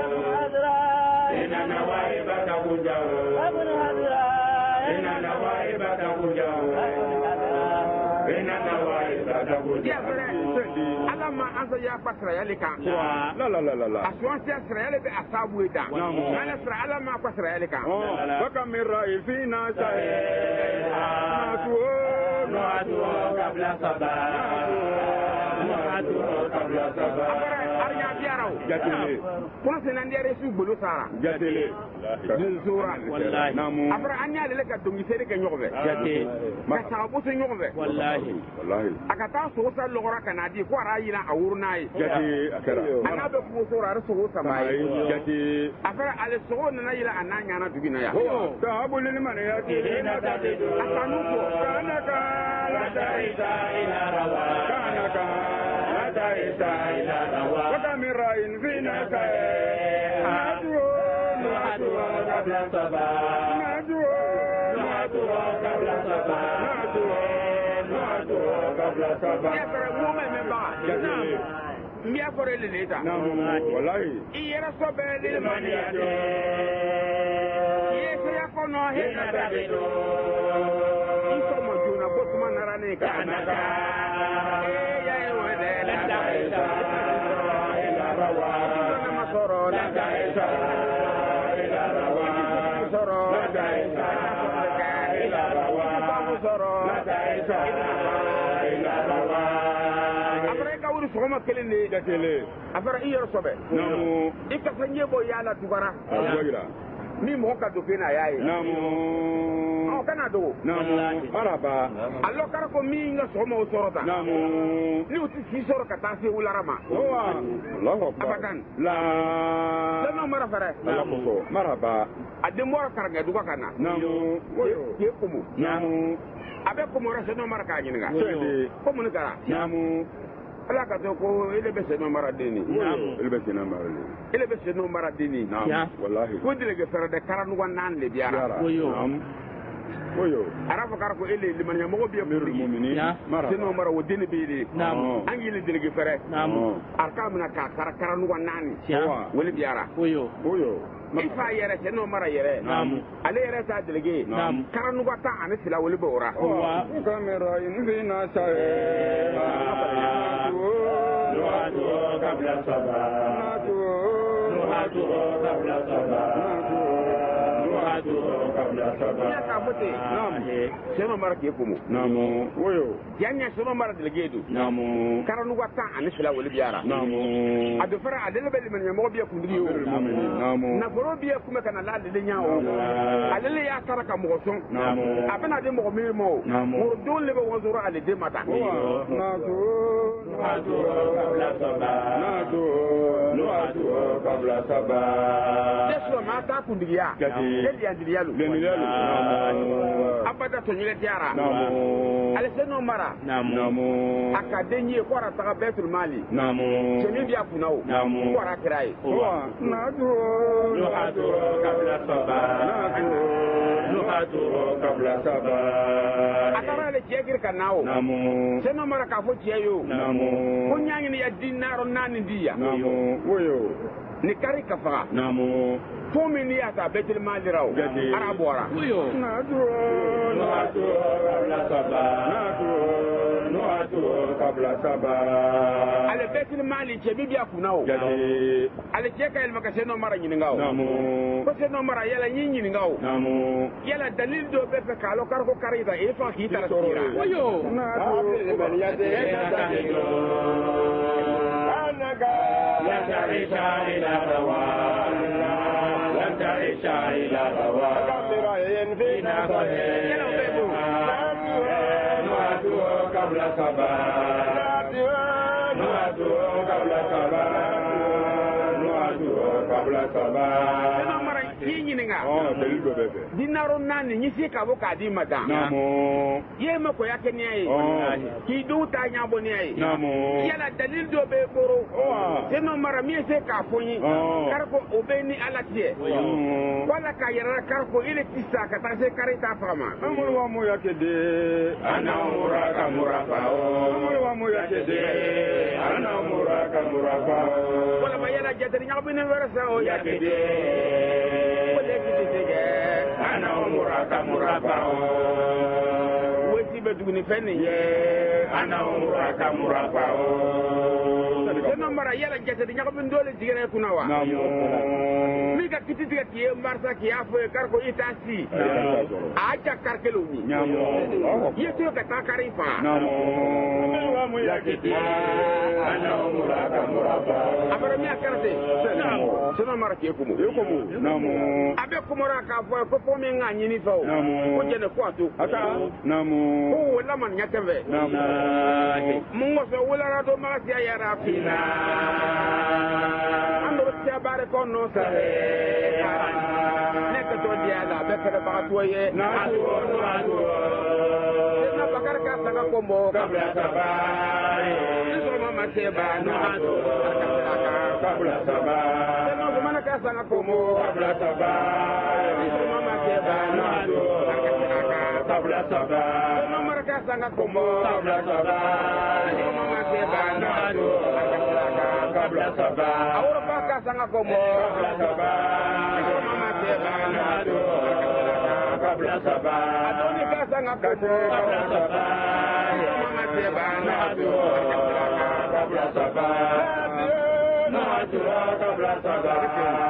Speaker 3: inna waibata budao inna waibata budao inna waibata budao
Speaker 1: alama anza ya pasra yale kan
Speaker 3: la
Speaker 1: aswan sia Israel be asabu eda ala sra alama pasra yale kan
Speaker 3: baka mirai fina sai no atu kabla sabah no atu kabla sabah
Speaker 1: arya biarau
Speaker 3: jatele
Speaker 1: kuma senan dere su bulu sara
Speaker 3: jatele
Speaker 1: zura
Speaker 2: wallahi
Speaker 3: namu
Speaker 1: abra anya le ka dongi sere ke nyobe
Speaker 2: jate
Speaker 1: ma sa bu se nyobe
Speaker 2: wallahi
Speaker 1: akata so sa logora kanadi ko ara yina awuru nai
Speaker 3: jate akara
Speaker 1: ana be ku so ra so samai
Speaker 3: jate
Speaker 1: afara ale so na yila ananya na dugina ya
Speaker 3: ta abulil man ya tina tadidu
Speaker 1: asanu ko
Speaker 3: kanaka la daita ila rawa kanaka la daita ila rawa wata mirain fina kai adu adu kabla sabah adu kabla sabah adu kabla sabah
Speaker 1: ya fara mu me ba mbia fore le leta
Speaker 3: wallahi
Speaker 1: iyera so be le mani ade yeso ya kono he na dabido iso mo juna botuma narane kanaka ya wede la daisa ila rawa na masoro la daisa ila rawa soro la daisa ila rawa soro la daisa ila rawa sogoma kelen de
Speaker 3: jatele
Speaker 1: afara iyero sobe
Speaker 3: namu
Speaker 1: ikka nye bo yala tugara
Speaker 3: agoira
Speaker 1: mi mo ka do pena yayi
Speaker 3: namu
Speaker 1: o kana do
Speaker 3: namu maraba
Speaker 1: allo kara ko mi nga sogoma o sorota
Speaker 3: namu
Speaker 1: ni uti si soro ka tase ularama
Speaker 3: wa Allahu akbar
Speaker 1: abadan
Speaker 3: la
Speaker 1: no mara fare
Speaker 3: Allahu maraba
Speaker 1: ade mo kara ga duga kana
Speaker 3: namu
Speaker 1: ke kumu
Speaker 3: namu
Speaker 1: abe ko mo rase no mara ka nyinga ko mun kara
Speaker 3: namu
Speaker 1: ala ka to ko ile be se no mara deni
Speaker 3: ile be se no mara deni
Speaker 1: ile be se no mara deni
Speaker 3: wallahi
Speaker 1: ko dire ge fere de karanu nan le biara
Speaker 3: koyo
Speaker 1: arafa kar ko ile liman ya mo biya
Speaker 3: mirul mu'minin
Speaker 1: se no mara wodini be de angi le dire ge fere arka mena ka karanu nan wali biara
Speaker 3: koyo
Speaker 1: ifa yere se no mara yere ale yere ta delege karanu ta ani sila wali bora
Speaker 3: kamera in vina sai nuatu kabla sabah nuatu kabla sabah nuatu kabla sabah
Speaker 1: ya ka bote se no mara ke kumu
Speaker 3: woyo
Speaker 1: yanya se no mara delege du karanu ta ani sila wali biara adu fara adele be liman mo biya kundiri yo na boro biya kuma kana la de nyaawo alele ya taraka mo son abena de mo mi mo mo do le be wonzoro ale de mata
Speaker 3: nuatu kabla sabah nuatu kabla sabah
Speaker 1: deso mata kundiri ya de ya dilialu abada to nyile tiara ale se no mara akadenye ko ara taka betul mali chemi biya kunao ko ara kirai
Speaker 3: nuatu kabla sabah nuatu kabla sabah
Speaker 1: akara le jegir kanao se no mara ka fo tiayo ko nyanyi ni ya dinaro nani dia
Speaker 3: woyo
Speaker 1: ni kari kafa fo min ya ta betul mali raw arabora
Speaker 3: nuatu kabla sabah nuatu kabla sabah
Speaker 1: ale betul mali chemi biya kunao ale jeka el makase no mara nyini ngao ko se no mara yala nyini ngao yala dalil do be fe kalo kar ko karida e fa hita la tira
Speaker 2: woyo
Speaker 3: لا تعيش إلى روان لا تعيش إلى روان كاميرا ين فينا نعدو قبل صباح نعدو قبل صباح نعدو قبل صباح
Speaker 1: dinaro nani nyisi ka bo ka di mata
Speaker 3: namo
Speaker 1: yema ko yake ni ai ki du ta nya bo ni ai
Speaker 3: namo
Speaker 1: yala dalil do be boro seno mara mi se ka fonyi kar ko obeni ala tie wala ka yara kar ko ile tisa ka ta se karita fama
Speaker 3: amul wa mo yake de ana muraka murafa amul wa mo yake de ana muraka murafa
Speaker 1: wala ba yala jadari nya bo ne wara sa o yake de
Speaker 3: ana muraka murafa
Speaker 1: weti be duguni fenni
Speaker 3: ana muraka murafa
Speaker 1: seno mara yala jete di nyako ndole jigere kuna wa mi ka kiti tiga tie marsa ki afo kar ko itasi aja karkelo ni yeto ka takarifa
Speaker 3: wa mo yakiti ana muraka murafa
Speaker 1: abara mi akarate seno mara ki ekumu
Speaker 3: namo
Speaker 1: abe kumora ka fo ko po mi nga nyini fa o ko jene ko atu
Speaker 3: ata namo
Speaker 1: o wala man nyateve
Speaker 3: namo
Speaker 1: mungo so wala ra do ma sia yara fina ando tia bare ko no sa ne ka to dia la be ka ba to ye
Speaker 3: na
Speaker 1: na bakar ka sanga kombo
Speaker 3: kabla sabai
Speaker 1: so mama se ba no
Speaker 3: kabla sabai
Speaker 1: no mana ka sanga kombo
Speaker 3: kabla sabai
Speaker 1: so mama se ba no
Speaker 3: kabla sabai
Speaker 1: no mara ka sanga kombo
Speaker 3: kabla sabai
Speaker 1: so mama se ba no
Speaker 3: kabla sabai
Speaker 1: awro pa ka sanga kombo
Speaker 3: kabla sabai
Speaker 1: so mama se ba no
Speaker 3: kabla sabai
Speaker 1: adoni ka sanga kombo
Speaker 3: kabla sabai
Speaker 1: so mama se ba no
Speaker 3: kabla sabai قبل صباح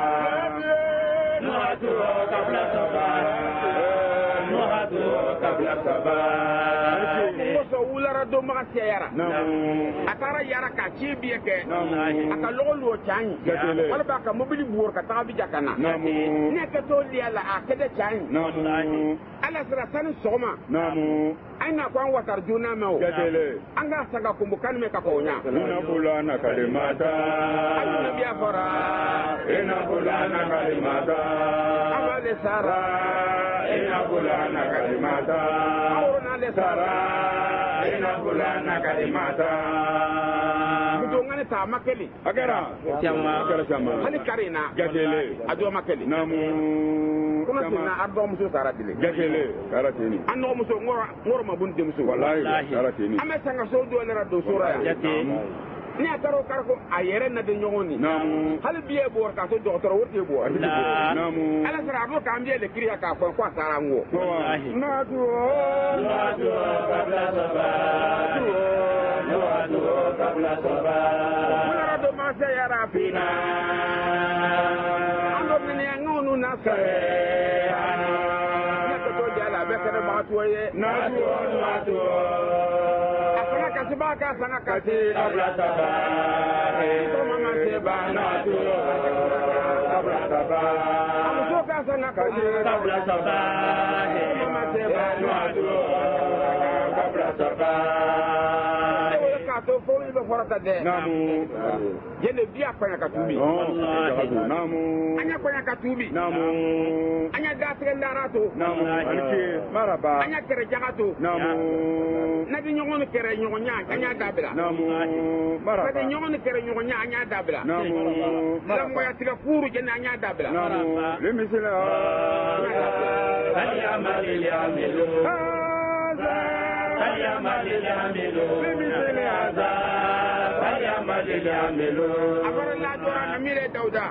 Speaker 3: نهض قبل صباح نهض قبل صباح
Speaker 1: so wulara do ma sia yara atara yara ka chibi ke aka lolu chani wala ba ka mobili buur ka ta bi jakana ne ka to liala akede chani ala sira san soma aina kwa watar juna mao anga sanga kumbukan me ka konya
Speaker 3: ina bulana kalimata
Speaker 1: ina biya fara
Speaker 3: ina bulana kalimata
Speaker 1: amale sara
Speaker 3: ina bulana kalimata
Speaker 1: aurona le sara
Speaker 3: ina bulana kalimata
Speaker 1: mudongane ta makeli
Speaker 3: agara sama
Speaker 1: hali karina
Speaker 3: gadele
Speaker 1: ado makeli
Speaker 3: namu
Speaker 1: kuna sina ardo muso sara dile
Speaker 3: gadele karateni
Speaker 1: anno muso ngoro mabun de muso
Speaker 3: wallahi karateni
Speaker 1: ame sanga so do le rado sura ya ni ataro karko ayere na de nyongoni
Speaker 3: namu
Speaker 1: hal biye bor ka so docteur wote bor
Speaker 3: namu
Speaker 1: ala sara abo ka ambiye le kriya ka ko kwa sara ngo
Speaker 3: nadu kabla sabah nadu kabla sabah
Speaker 1: wala rado ma se yara fina ando mene ngonu na se ya ko to jala be ka ba to ye
Speaker 3: nadu
Speaker 1: Baka sanga
Speaker 3: kati kabla sabah
Speaker 1: so mama se ba
Speaker 3: nadu kabla sabah
Speaker 1: amuso ka sanga kati
Speaker 3: kabla sabah
Speaker 1: mama se ba
Speaker 3: nadu kabla sabah
Speaker 1: ka to fo ibe forata de
Speaker 3: namu
Speaker 1: yele biya kwanya katubi
Speaker 3: namu
Speaker 1: anya kwanya katubi
Speaker 3: namu
Speaker 1: anya dasre ndarato
Speaker 3: namu alki maraba
Speaker 1: anya kere jagato
Speaker 3: namu
Speaker 1: nabi nyongon kere nyongonya anya dabila
Speaker 3: namu maraba
Speaker 1: nabi nyongon kere nyongonya anya dabila
Speaker 3: namu
Speaker 1: lambo ya tiga furu jene anya dabila
Speaker 3: namu lemisila hali amali yamilu hali amali yamilu lemisila aza hali amali yamilu
Speaker 1: abara la dora namire dauda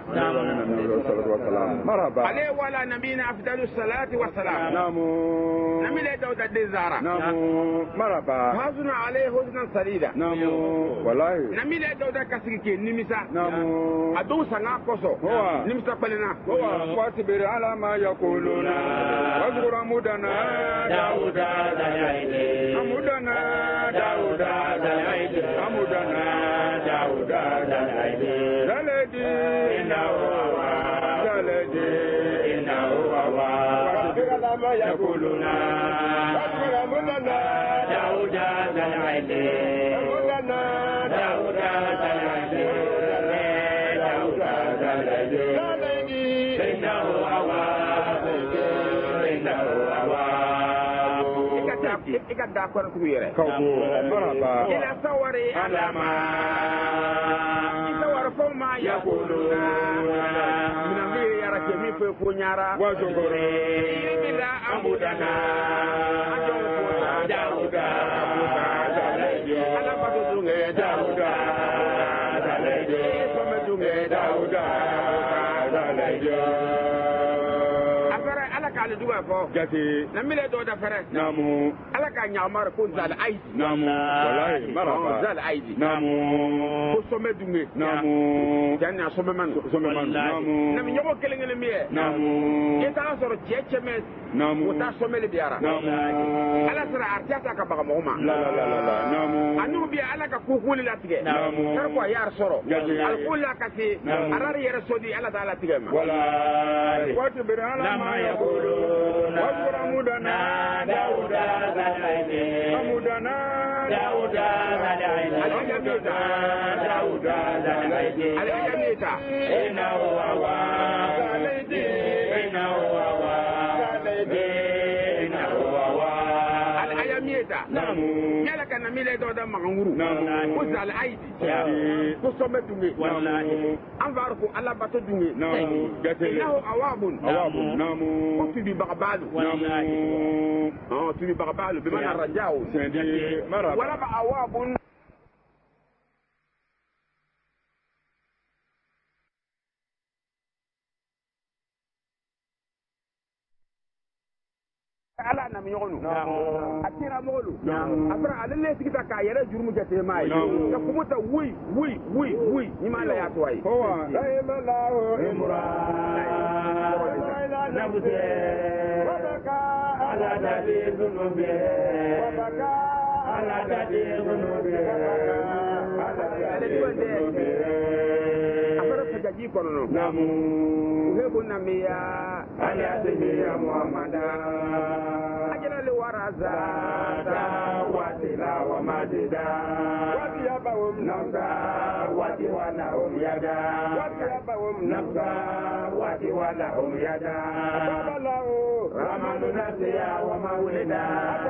Speaker 3: maraba
Speaker 1: ale wala nabina afdalu salati wa salam
Speaker 3: namu
Speaker 1: namire dauda de zara
Speaker 3: namu maraba
Speaker 1: hazuna alayhi husnan sarida
Speaker 3: namu wallahi
Speaker 1: namire dauda kasigi ke nimisa
Speaker 3: namu
Speaker 1: adu sanga koso nimisa balena
Speaker 3: wasbir ala ma yaquluna wazkur amudana dauda zayaide amudana dauda zayaide amudana dauda zayaide zaledi innahu wa zaledi innahu wa ما يقولون واذكر عبدنا داود ذا العيد عبدنا داود ذا العيد داود ذا العيد إنه أواب إنه أواب
Speaker 1: إذا داكور كبيرة
Speaker 3: كوكو مرحبا
Speaker 1: إلى صوري
Speaker 3: علما
Speaker 1: صور فما يقولون من أمير يرى كمي في كونيارا
Speaker 3: وشكري
Speaker 1: إذا أمودنا
Speaker 3: داود أنا بدون داود داود
Speaker 1: afara ala ka le duwa fo
Speaker 3: jati
Speaker 1: namile do da fere
Speaker 3: namu
Speaker 1: ala ka nyamar ko zal aidi
Speaker 3: namu wallahi maraba
Speaker 1: zal aidi
Speaker 3: namu
Speaker 1: ko some dunge
Speaker 3: namu
Speaker 1: janna some man
Speaker 3: namu
Speaker 1: nam nyogo kelengele miye
Speaker 3: namu
Speaker 1: eta soro cheche mes
Speaker 3: namu
Speaker 1: wota some le biara
Speaker 3: namu
Speaker 1: ala sara artiata ka baga mo ma
Speaker 3: la namu
Speaker 1: anu biya ala ka kukuli la tige
Speaker 3: namu
Speaker 1: kar ko yar soro al kula ka ti arar yere sodi ala taala tige ma
Speaker 3: wallahi
Speaker 1: watu birala
Speaker 3: ما يقولون واذكر عمودنا داود ذا العيد عمودنا داود ذا العيد داود ذا العيد إنه أواب إنه أواب إنه أواب
Speaker 1: الأياميتا
Speaker 3: نعم
Speaker 1: يلا كان ميلاد دودا مغنورو
Speaker 3: نعم
Speaker 1: وزال عيدي كسومة دوني
Speaker 3: والله
Speaker 1: أنفاركو الله باتو دوني
Speaker 3: نعم
Speaker 1: إنه أواب
Speaker 3: نعم
Speaker 1: وتبي بغبالو
Speaker 3: نعم
Speaker 1: تبي بغبالو بمعنى الرجاو ولا بأواب ala na miyonu atira molu afra alalle sikita ka yare jurmu jate mai da kuma ta wi ni ma la ya to ai
Speaker 3: kowa la ilaha illa nabte wabaka ala dadi zunubi wabaka ala dadi zunubi ala dadi zunubi
Speaker 1: afra sajaji kono no
Speaker 3: namu
Speaker 1: hebu na miya
Speaker 3: ali asimiya muhammada
Speaker 1: ajala le waraza
Speaker 3: watila wa madida wati yabawum nafsa wati wana yada wati yabawum nafsa wati wana yada babalahu ramanu nasiya wa mawlida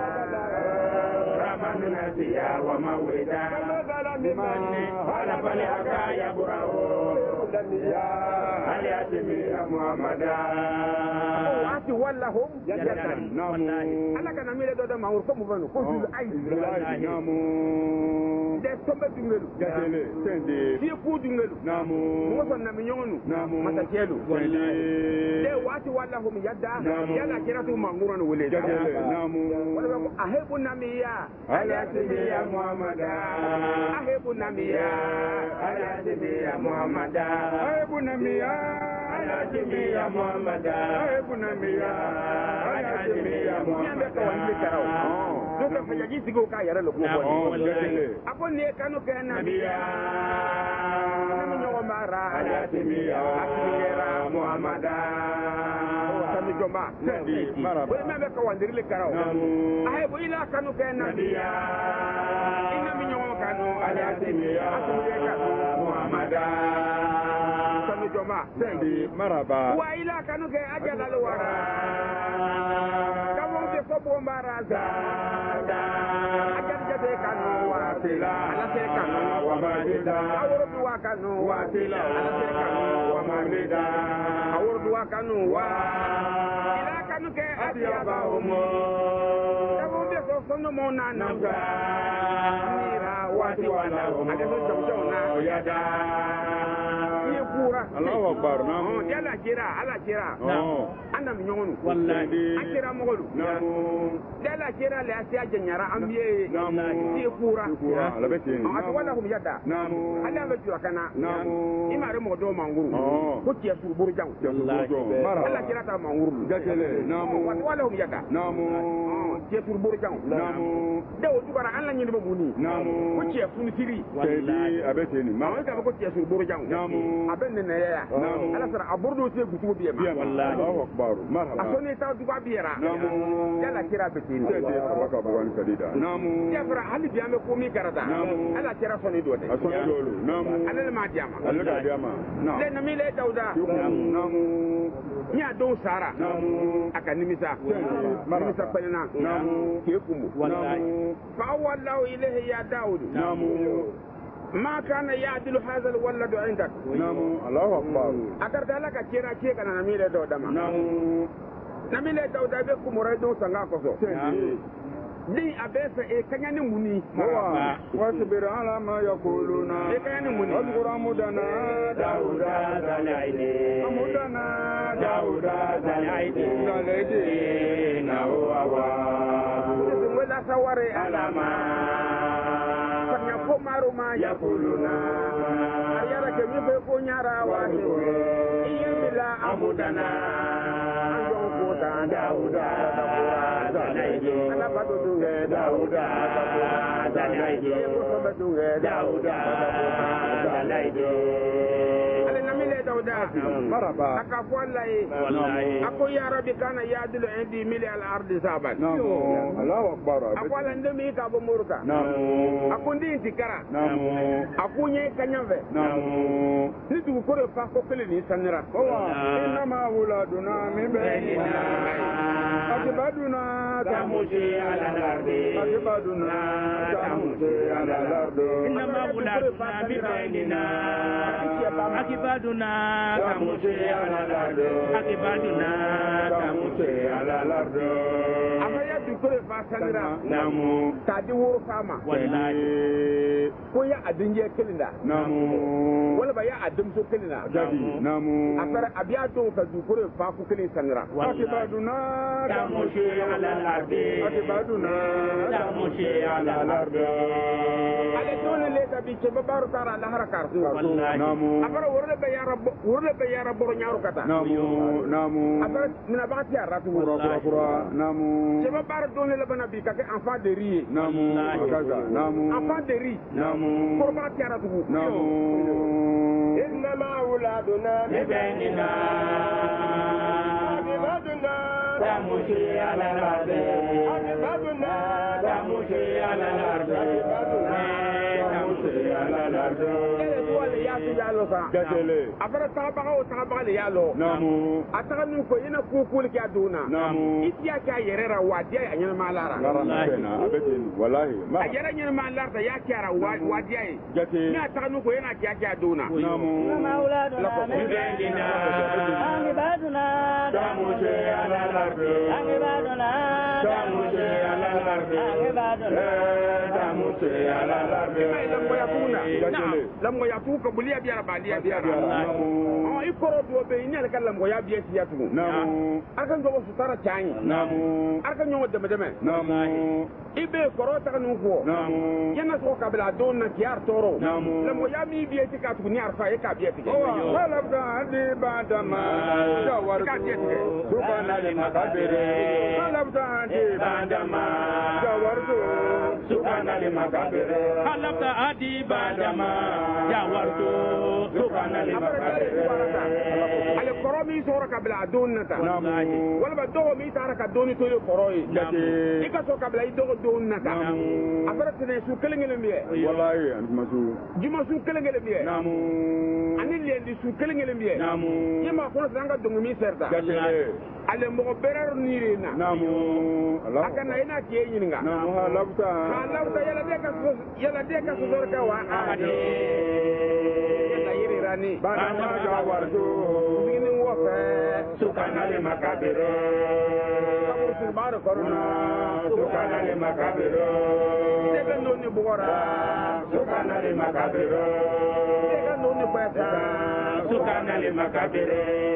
Speaker 3: ramanu nasiya wa mawlida bimani wala bali akaya burao ali asimiya muhammada
Speaker 1: wati wallahum
Speaker 3: jannatan namu
Speaker 1: ala kana mile do da mawur ko mu banu ko sul ay
Speaker 3: namu
Speaker 1: de sombe dungelu
Speaker 3: jatele sende
Speaker 1: fi ku dungelu
Speaker 3: namu
Speaker 1: mo son na mi nyonu
Speaker 3: namu
Speaker 1: mata telu
Speaker 3: wallahi
Speaker 1: de wati wallahum yadda yala kiratu manguran wule
Speaker 3: jatele namu
Speaker 1: wala ko ahebu namiya
Speaker 3: ala tibiya muhammada
Speaker 1: ahebu namiya
Speaker 3: ala tibiya muhammada ahebu namiya ala tibiya muhammada ahebu namiya ala tibiya muhammada
Speaker 1: ka wani karau do ka fajaji sigo ka yare lo ko
Speaker 3: jatele
Speaker 1: ako ne kanu ke namiya nami nyogo mara
Speaker 3: ala tibiya muhammada
Speaker 1: sami jomba
Speaker 3: maraba
Speaker 1: wala me ka wani le karau ahebu ila kanu ke namiya inami nyogo kanu
Speaker 3: ala tibiya muhammada
Speaker 1: sami jomba
Speaker 3: maraba
Speaker 1: wa ila kanu ke ajala lo wara kamu be ko bo mara za ajal jade kanu wasila ala se kanu
Speaker 3: wa madida
Speaker 1: awurdu wa kanu
Speaker 3: wasila
Speaker 1: ala se kanu
Speaker 3: wa madida
Speaker 1: awurdu wa kanu wa ila kanu ke
Speaker 3: atiyaba umo
Speaker 1: kamu be ko sono mo na na mira
Speaker 3: wati wala umo
Speaker 1: ade so jomjo na
Speaker 3: yada
Speaker 1: kura
Speaker 3: Allahu akbar namu
Speaker 1: yala jira ala jira ana mi nyonu
Speaker 3: wallahi
Speaker 1: akira mogolu
Speaker 3: namu
Speaker 1: yala jira le asia janyara ambiye
Speaker 3: namu
Speaker 1: ti kura
Speaker 3: la beti
Speaker 1: ati wala hum yada
Speaker 3: namu
Speaker 1: ala be jura kana
Speaker 3: namu
Speaker 1: imare mo do manguru ko ti su buru jang ala jira ta manguru
Speaker 3: jatele namu
Speaker 1: wala hum yada
Speaker 3: namu
Speaker 1: ti su buru jang
Speaker 3: namu
Speaker 1: de o dubara alla nyini ba muni
Speaker 3: namu
Speaker 1: ko ti su tiri
Speaker 3: wallahi abeteni
Speaker 1: ma ka ko ti su buru jang
Speaker 3: namu
Speaker 1: aben ne ya ala sara aburdo te gutu biye ma
Speaker 3: wallahi Allahu akbar
Speaker 1: asoni ta duba biera yala kira betini ya fara hali biame ko mi garada ala kira soni do de ala ma diama le na mi le dauda nya do sara aka nimisa pelena ke kumu wallahi fa wallahu ilayhi ya daud ما كان يعدل هذا الولد عندك الله أكبر أكرت لك كيرا كيكا نميل دودما نميل دودا بكم مريدون سنغاكوسو دي أبيس كان ينموني واصبر على ما يقولون كان ينموني واذكر عمودنا داود زلعيدي عمودنا داود زلعيدي ولا سواري على ما Maruma yakuluna ayara ke mi be ko nyara wa ni yimila amudana anjo ko dauda zalaidi ala bado dunge dauda zalaidi ko bado dunge dauda zalaidi ala namile dauda maraba akafu wallahi ako ya rabbi kana yadilu indi mili al ardi saban Allahu akbar akwala ndemi ka bo murka akundi intikara akunye kanyave ni du ko fa ko kele ni sanira inna ma wuladuna min bainina akibaduna tamushi ala al-ardi akibaduna tamushi ala al-ardi inna ma wuladuna min bainina akibaduna tamushi ala al-ardi akibaduna tamushi ala al-ardi amaya du ko fa sanira namu tadi wo fama wallahi ko ya adin je kilinda namu wala ba ya adin so kilina namu afara abiya to ka du kore fa ku kilin sanira akibaduna tamushi ala al-ardi akibaduna tamushi ala al-ardi ale dole le ka bi ce babaru tara la harakar namu afara wurle be ya rabbo nyaaru kata namu afara mina baati ya ratu kura namu ce babaru dole le bana bi ka ke enfant de riz namu kaza namu enfant de riz namu korba tiara tugu namu inna ma wuladuna bibainina abibaduna tamushi ala al-ardi abibaduna tamushi ala al-ardi tamushi ala al-ardi wala ya ti yalo sa afara tabaga le yalo namu ataka nu ko ina kukul ki aduna namu itiya ka yerera wadiya anyana malara wallahi ma ayera nyana malara ya kiara wadiya ni ataka nu ko ina ki aduna namu mauladuna bidina angibaduna tamushi ala al-ardi angibaduna tamushi ala al-ardi angibaduna tamushi ala al-ardi lamgo ya tuka bulia biara balia biara ikoro do be ni alka lamgo ya biya siya tu namu arkan go sutara chani namu arkan nyo deme namu ibe koro ta nu ko namu yana so kabla don na kiar toro namu lamgo ya mi biya tika tu ni arfa e ka biya tika wala da adi bandama jawar subhana li makabire wala da adi bandama jawar subhana li makabire wala da adi bandama jawar subhana li makabire ale koromi sora kabla donnata wala ba do mi tara ka doni to koroi ika so kabla do donnata afara tene su kelengele miye wallahi masu jima su kelengele miye namu anil yendi su kelengele miye namu yema ko sanga dungu mi serta ale mo berar nirina namu aka na ina ke yininga namu halabta yala de ka so dorka wa ade yala yiri rani bana ga wardo binin wofe sukana le makabiro kabusu bar korona sukana le makabiro debe noni bugora sukana le makabiro debe noni pesa sukana le makabiro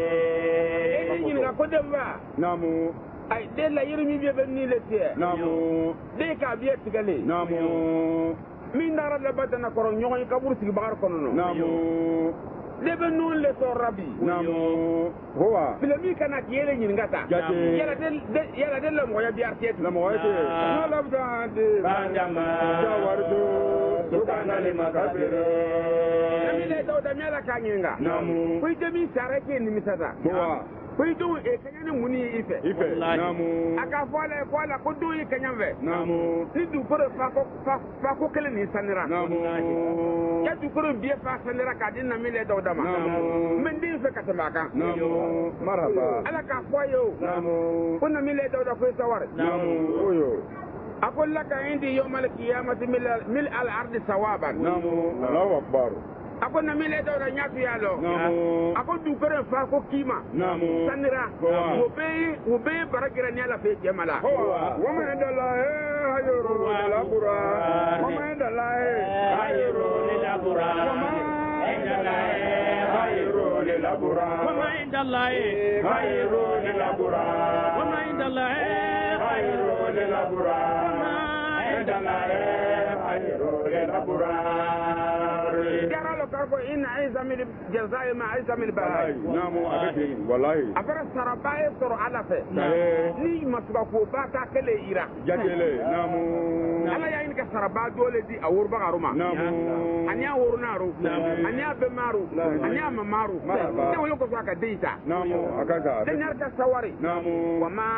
Speaker 1: yininga ko demba namu ay de la yirmi be ben ni le tie namu de ka biye tigale namu min dara la badana koro nyoy kabur sigi bagar kono namu lebe non le so rabi namu howa filmi kana yele nyin ngata yala de la moya biar tiet la moya te no labda de bandama jawardu subhana li makabira namile to da mela kanyinga namu kuy demi sarake ni misata howa Ko do e kanya ni muni ife.
Speaker 3: Namu.
Speaker 1: Aka fola ko do e kanya ve.
Speaker 3: Namu.
Speaker 1: Ti du ko fa ko kele ni sanira.
Speaker 3: Namu.
Speaker 1: Ya du ko bi fa sanira ka din na mile do dama.
Speaker 3: Namu.
Speaker 1: Men din fe katamaka.
Speaker 3: Namu. Marhaba.
Speaker 1: Ala ka foyo.
Speaker 3: Namu.
Speaker 1: Ko na mile do da ko sawar.
Speaker 3: Namu. Oyo.
Speaker 1: أقول لك عندي يوم القيامة ملء الأرض ثوابا.
Speaker 3: نعم. الله أكبر.
Speaker 1: أقول نميل دورا نياتو يالو.
Speaker 3: نعم.
Speaker 1: أقول دوكرن فاكو كيما.
Speaker 3: نعم.
Speaker 1: سنرا. وبي بركيرا نيالا في جمالا.
Speaker 3: وما عند الله خير للأبرار. وما عند الله خير للأبرار. وما عند الله خير للأبرار.
Speaker 2: وما عند الله
Speaker 3: خير للأبرار.
Speaker 2: وما عند الله
Speaker 3: خير للأبرار. عند الله خير للأبرار.
Speaker 1: جرى له كاركو إن عيسى من الجزاء ما عيسى من البلاء.
Speaker 3: نعم أبدا والله.
Speaker 1: أبرا سرباي سر على في. ني مسبقو باتا كله إيرا.
Speaker 3: جاتله نعم.
Speaker 1: ala ya inka saraba dole di awur ba garuma anya wuru naru anya be maru anya mamaru ne wolo ko saka deita
Speaker 3: namu akaga
Speaker 1: den yarka sawari
Speaker 3: namu
Speaker 1: wama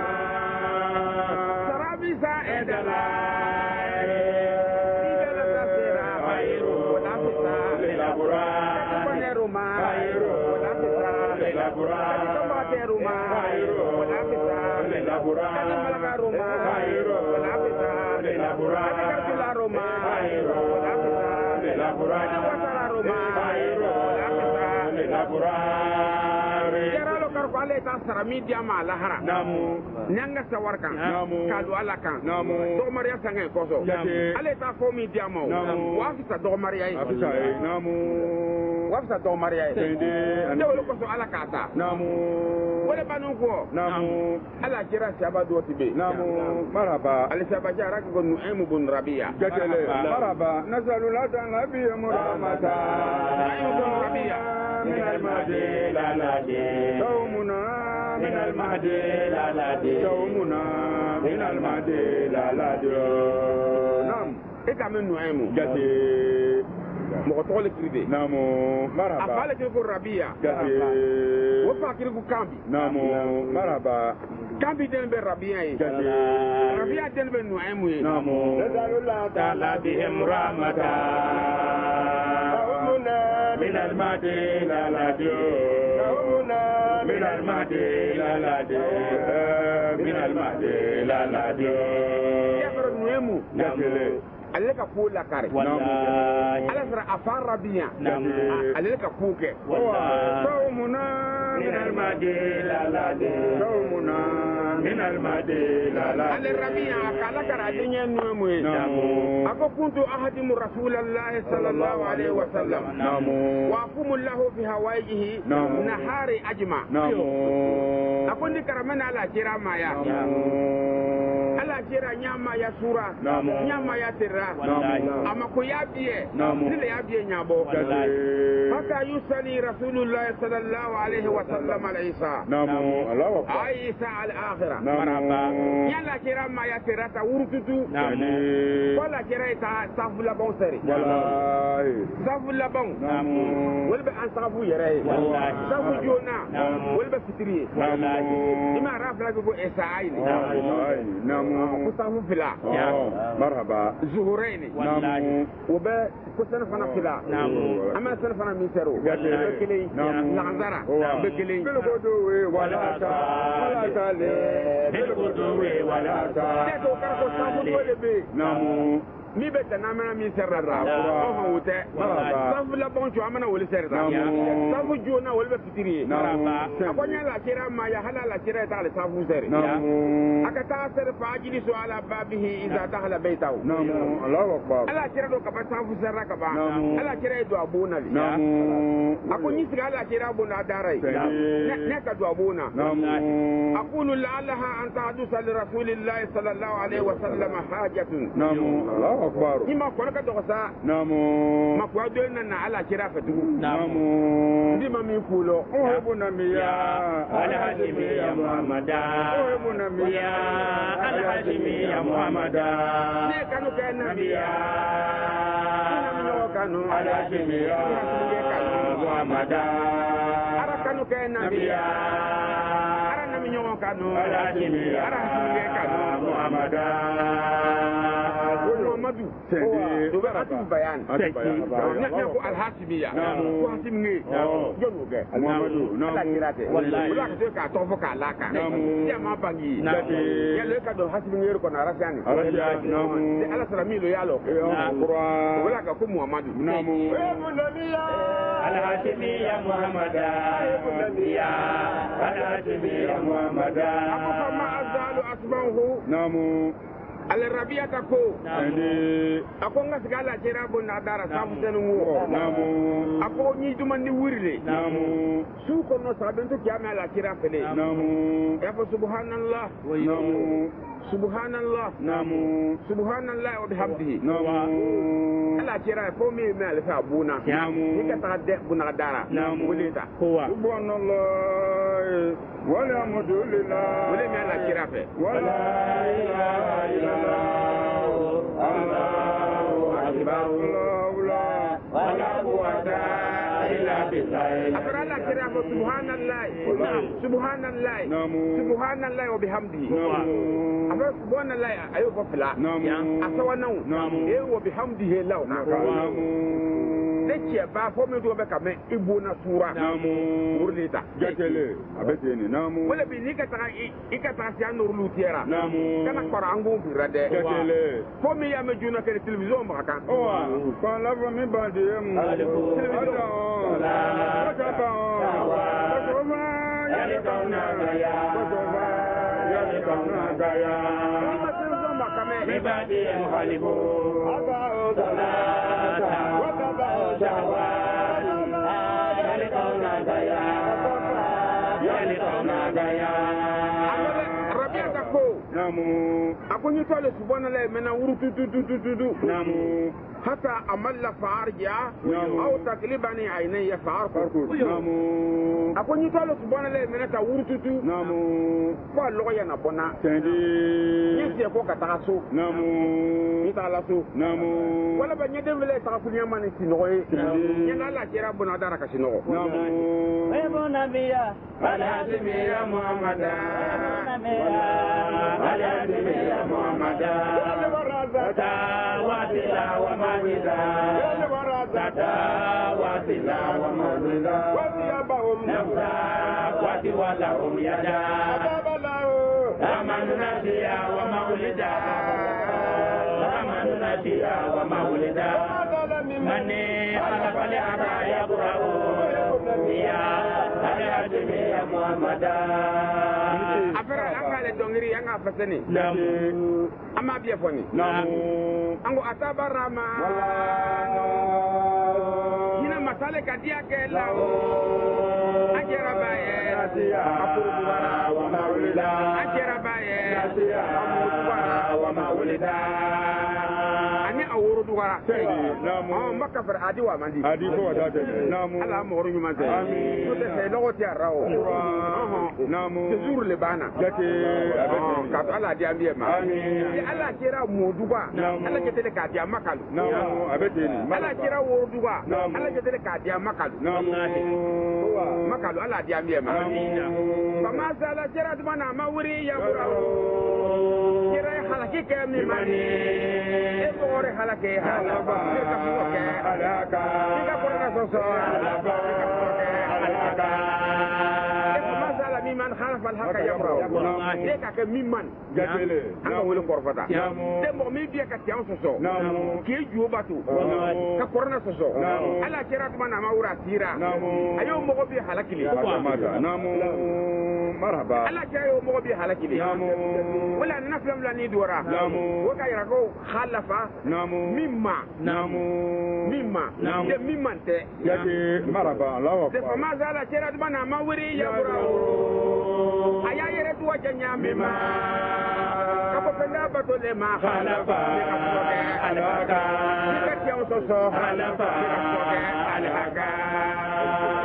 Speaker 1: sarabi sa edala idala tasira khairu wala fisa lilabura koneruma khairu wala fisa lilabura koneruma khairu wala fisa lilabura malagaruma khairu wala fisa lilabura la Roma Jaralo karko ale ta sarami diama lahara namu nyanga sawarkan namu kadu alakan namu do mariya sanga koso ale ta fomi diama wafisa do mariya
Speaker 3: namu
Speaker 1: wafisa do mariya de wolo koso alakata namu wala banu ko namu ala jira saba do tibe namu maraba ale saba jara ko nu emu bun rabia
Speaker 3: jatele maraba nasalu la nabi muramata
Speaker 1: emu bun rabia
Speaker 3: min al-mahdi la la يومنا من المهدي لا لا يومنا من المهدي لا لا
Speaker 1: نعم إيه من نوعيمو
Speaker 3: جاتي
Speaker 1: مقطول كريدي
Speaker 3: نعم مرحبا
Speaker 1: أفعل كريكو ربيع
Speaker 3: جاتي
Speaker 1: وفا كريكو كامبي
Speaker 3: نعم مرحبا
Speaker 1: كامبي دين بالربيع
Speaker 3: جاتي
Speaker 1: ربيع دين بالنوعيمو
Speaker 3: نعم نسأل الله تعالى بهم رحمة من المهدي لا لا من المهدي لا لا من المهدي لا لا
Speaker 1: يفر نويمو عليك فول لا كاري على سر افار ربيع عليك فوكه صومنا من المهدي لا لا صومنا من المهدي لا لا على الربيع قال كراجين نويمو اكو كنت اهدم رسول الله صلى الله عليه وسلم واقوم له في هوائه نهار اجمع اكو كرمنا على كرامه يا ala jira nyama ya sura nyama ya tira ama ko yabiye nile yabiye nyabo hata yusali rasulullah sallallahu alaihi wasallam ala isa
Speaker 3: Allahu
Speaker 1: isa al akhirah maraba yalla jira ma ya tira ta urututu wala jira ta safula bon seri
Speaker 3: wallahi
Speaker 1: safula bon wala be an safu yere wallahi safu jona wala be fitri wallahi ima rafla go isa aini kusafu fila
Speaker 3: marhaba
Speaker 1: zuhuraini
Speaker 3: namu
Speaker 1: وبا كسر فنا فلا أما سر فنا ميسرو بكلي لعنزرة بكلي
Speaker 3: بالقدوة ولا تا ولا تالي بالقدوة ولا تا
Speaker 1: تكو كركو سافو دولي بي نامو mi be tana mana mi serra ra o ho wote safu la bon jo amana woli serra safu jo na woli be fitiri akonya la kira ma ya hala la kira ta le safu serre aka ta ser fa ajili su ala babihi iza dakhala baytahu
Speaker 3: Allahu akbar
Speaker 1: ala kira do ka ba safu serra ka ba ala kira do abuna li akonyi sira ala kira bona darai ne ka do abuna aqulu la'allaha an tahdusa li rasulillahi sallallahu alaihi wa sallam hajatun
Speaker 3: akbar
Speaker 1: ima ko ka to sa
Speaker 3: namu
Speaker 1: makwa do na ala kira fatu
Speaker 3: namu
Speaker 1: ndi mami kulo
Speaker 3: o hebu na miya
Speaker 2: ala hajimi ya muhammada
Speaker 3: o hebu na miya
Speaker 2: ala hajimi ya muhammada
Speaker 1: ne kanu ka na miya kanu
Speaker 3: ala hajimi ya muhammada
Speaker 1: ara kanu kɛ nabiya ara nami ɲɔgɔn kanu ara hasimi kanu muhamada Muhammadu to bɛ hatu bayan ne ko alhasimiya ko hasimi jɔn kɛ Muhammadu ala kira tɛ wala ka se k'a tɔgɔ fɔ k'a laka ya ma bangi yalla ka don hasimi kɔnɔ arasani ala sara min lo yalo wala ka ko Muhammadu
Speaker 2: alhasimiya muhammada ya alhasimiya muhammada
Speaker 1: ako ma azalu asbahu
Speaker 3: namu
Speaker 1: ala rabiyata ko ako nga sigala jera bo na dara sabu tenu wo
Speaker 3: namu
Speaker 1: ako ni duma ni wirle
Speaker 3: namu
Speaker 1: su ko no saben to kiyama ala kira fele
Speaker 3: namu
Speaker 1: ya fa subhanallah
Speaker 3: namu
Speaker 1: subhanallah
Speaker 3: namu
Speaker 1: subhanallah wa bihamdihi
Speaker 3: namu
Speaker 1: ala kira ko mi me ala fa buna ni ka ta de buna dara wulita
Speaker 3: subhanallah walhamdulillah
Speaker 1: wule me ala kira fe
Speaker 3: wala ilaha illallah allahu akbar wala quwwata illa billah
Speaker 1: afara ala kira ko subhanallah subhanallah subhanallah wa bihamdihi afara subhanallah ayo ko fila asawa nan e wa bihamdihi law lekia ba fo me do be ka me ibuna sura urlita
Speaker 3: jatele abeteni namu
Speaker 1: wala bi ni ka ta si anuru tiera kana kwara angu birade
Speaker 3: jatele
Speaker 1: fo me ya me juna ke television ba kan
Speaker 3: kwa la fa mi ba de television
Speaker 2: عبادي الغالبون أضعوا صلاة وقضوا شهوات يلقون ديا يلقون ديا
Speaker 1: ربيعة كو
Speaker 3: namu
Speaker 1: akunyi tole subhanallah mena wuru tu
Speaker 3: namu
Speaker 1: حتى أمل فارجع أو تقلبني عيني فارق
Speaker 3: namu
Speaker 1: أكون يقول سبحان الله من تورثتو
Speaker 3: namu
Speaker 1: فالله ينبنا
Speaker 3: tendi
Speaker 1: يسير فوق تاسو
Speaker 3: namu
Speaker 1: يتعلسو
Speaker 3: namu
Speaker 1: ولا بني دم ولا تقول يا من سينوي يلا لا كيرا بنا دارك سينو
Speaker 3: namu
Speaker 2: ابو نبيا
Speaker 3: alhasimi ya muhammada alhasimi ya muhammada zata wasila wa mawida zata wasila wa mawida wasiyabahum nafsa wasiwalahum yada amanu nasiya wa mawlida amanu nasiya wa mawlida mani alafali ada yabra'u ya alhasimi ya muhammada
Speaker 1: afara akale dongiri yanga fasani ama biya foni ango atabarama hina masale kadia ke lao ajera baye apurubara
Speaker 3: wa mawlida
Speaker 1: ajera baye
Speaker 3: amurubara wa mawlida
Speaker 1: ani awuru duwara
Speaker 3: namu
Speaker 1: makka far adi wa mandi
Speaker 3: adi ko wadate namu
Speaker 1: ala mo horu nyuma te
Speaker 3: amin
Speaker 1: to te se logo ti arawo
Speaker 3: namu
Speaker 1: toujours le bana
Speaker 3: jate
Speaker 1: ka to ala di ambiye ma
Speaker 3: amin
Speaker 1: ala kira moduba ala ketele ka di amakalu
Speaker 3: namu abeteni
Speaker 1: ala kira woduba ala ketele ka di amakalu
Speaker 3: namu
Speaker 1: makalu ala di ambiye ma fama sala kira duma ma wuri ya burawo kira halaki ke mi mani e bore halake halaba ka fuke
Speaker 3: alaka
Speaker 1: ka korona soso halaba alaka fama sala mi man khalafa al haka ya burawo de ka ke mi man
Speaker 3: jatele
Speaker 1: anga wole korfata de mo mi biya ka tian soso ki ju batu ka korona soso ala kira duma ma wura tira ayo mo ko bi halakili
Speaker 3: namu marhaba
Speaker 1: ala kira yo mo ko bi halakili wala naflam la ni dora wo ka yara ko khalafa mimma de mimma te
Speaker 3: yake marhaba lawa
Speaker 1: de fama zala kira duma ma wuri ya burawo aya yere tuwa janya mimma kapo penda bato le ma khalafa alaka kika tian soso khalafa alaka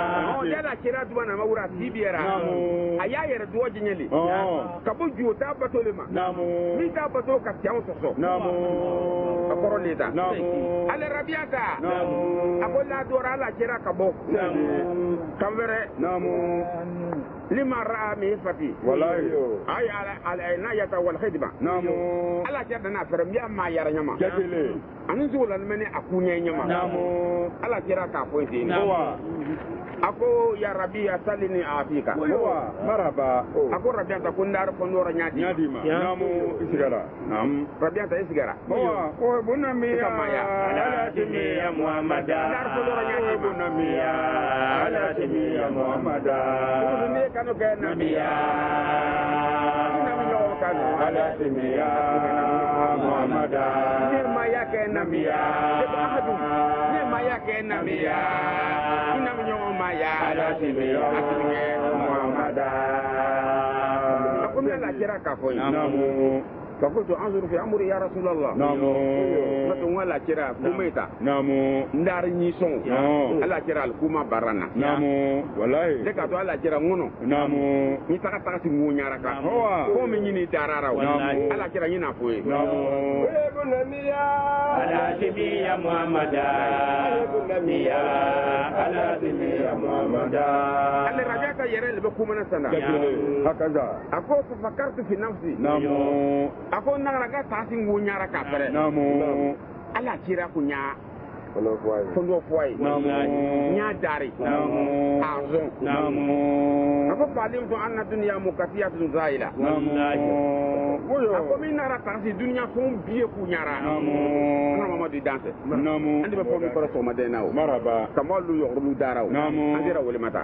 Speaker 1: yala kira duwa na mawura tibiyara aya yere duwa jinyeli kabu juta batolema mi ta bato ka tiaw soso akoro leta ale rabiata akola dora la kira kabo kamvere lima ra'a mi fati wallahi ay ala inayata wal khidma ala kira na feram ya ma yara nyama anin zulan mene akunya nyama ala kira ka ko zini ako ya rabbi asalini afika marhaba ako rabbi ta kundar kondora nyadi namu isigara rabbi ta isigara ko bunami ya ala timi ya muhammada dar kondora nyadi bunami ya ala timi ya muhammada ni kanu ke nabiya nabi no kanu ala timi ya muhammada ni maya ke nabiya ahadu ni maya ke nabiya inam nyoma ya ala tibi muhammada akum la kira ka foy namu فقلت انظر في امري يا رسول الله نعم فتو ولا كرا كوميتا نعم ندار نيسون الا كرا الكوما بارانا نعم والله دكا تو الا كرا غونو نعم ني تاكا تاكا مو نياركا هو مي ني داراراو الا كرا ني نافوي نعم ابن ميا على تبي يا محمد ابن ميا على تبي يا محمد اللي رجعت يرل بكومنا سنه هكذا اكو فكرت في نفسي نعم ako nagaraga tasin wunyara ka pere namu ala kira kunya kondo foi nya dari azon ako palim to anna dunya mukatiyatun zaila ako minara tasi dunya fon biye kunyara na mama di danse andi be fomi ko so madena o maraba kamalu yorlu darao andira wole mata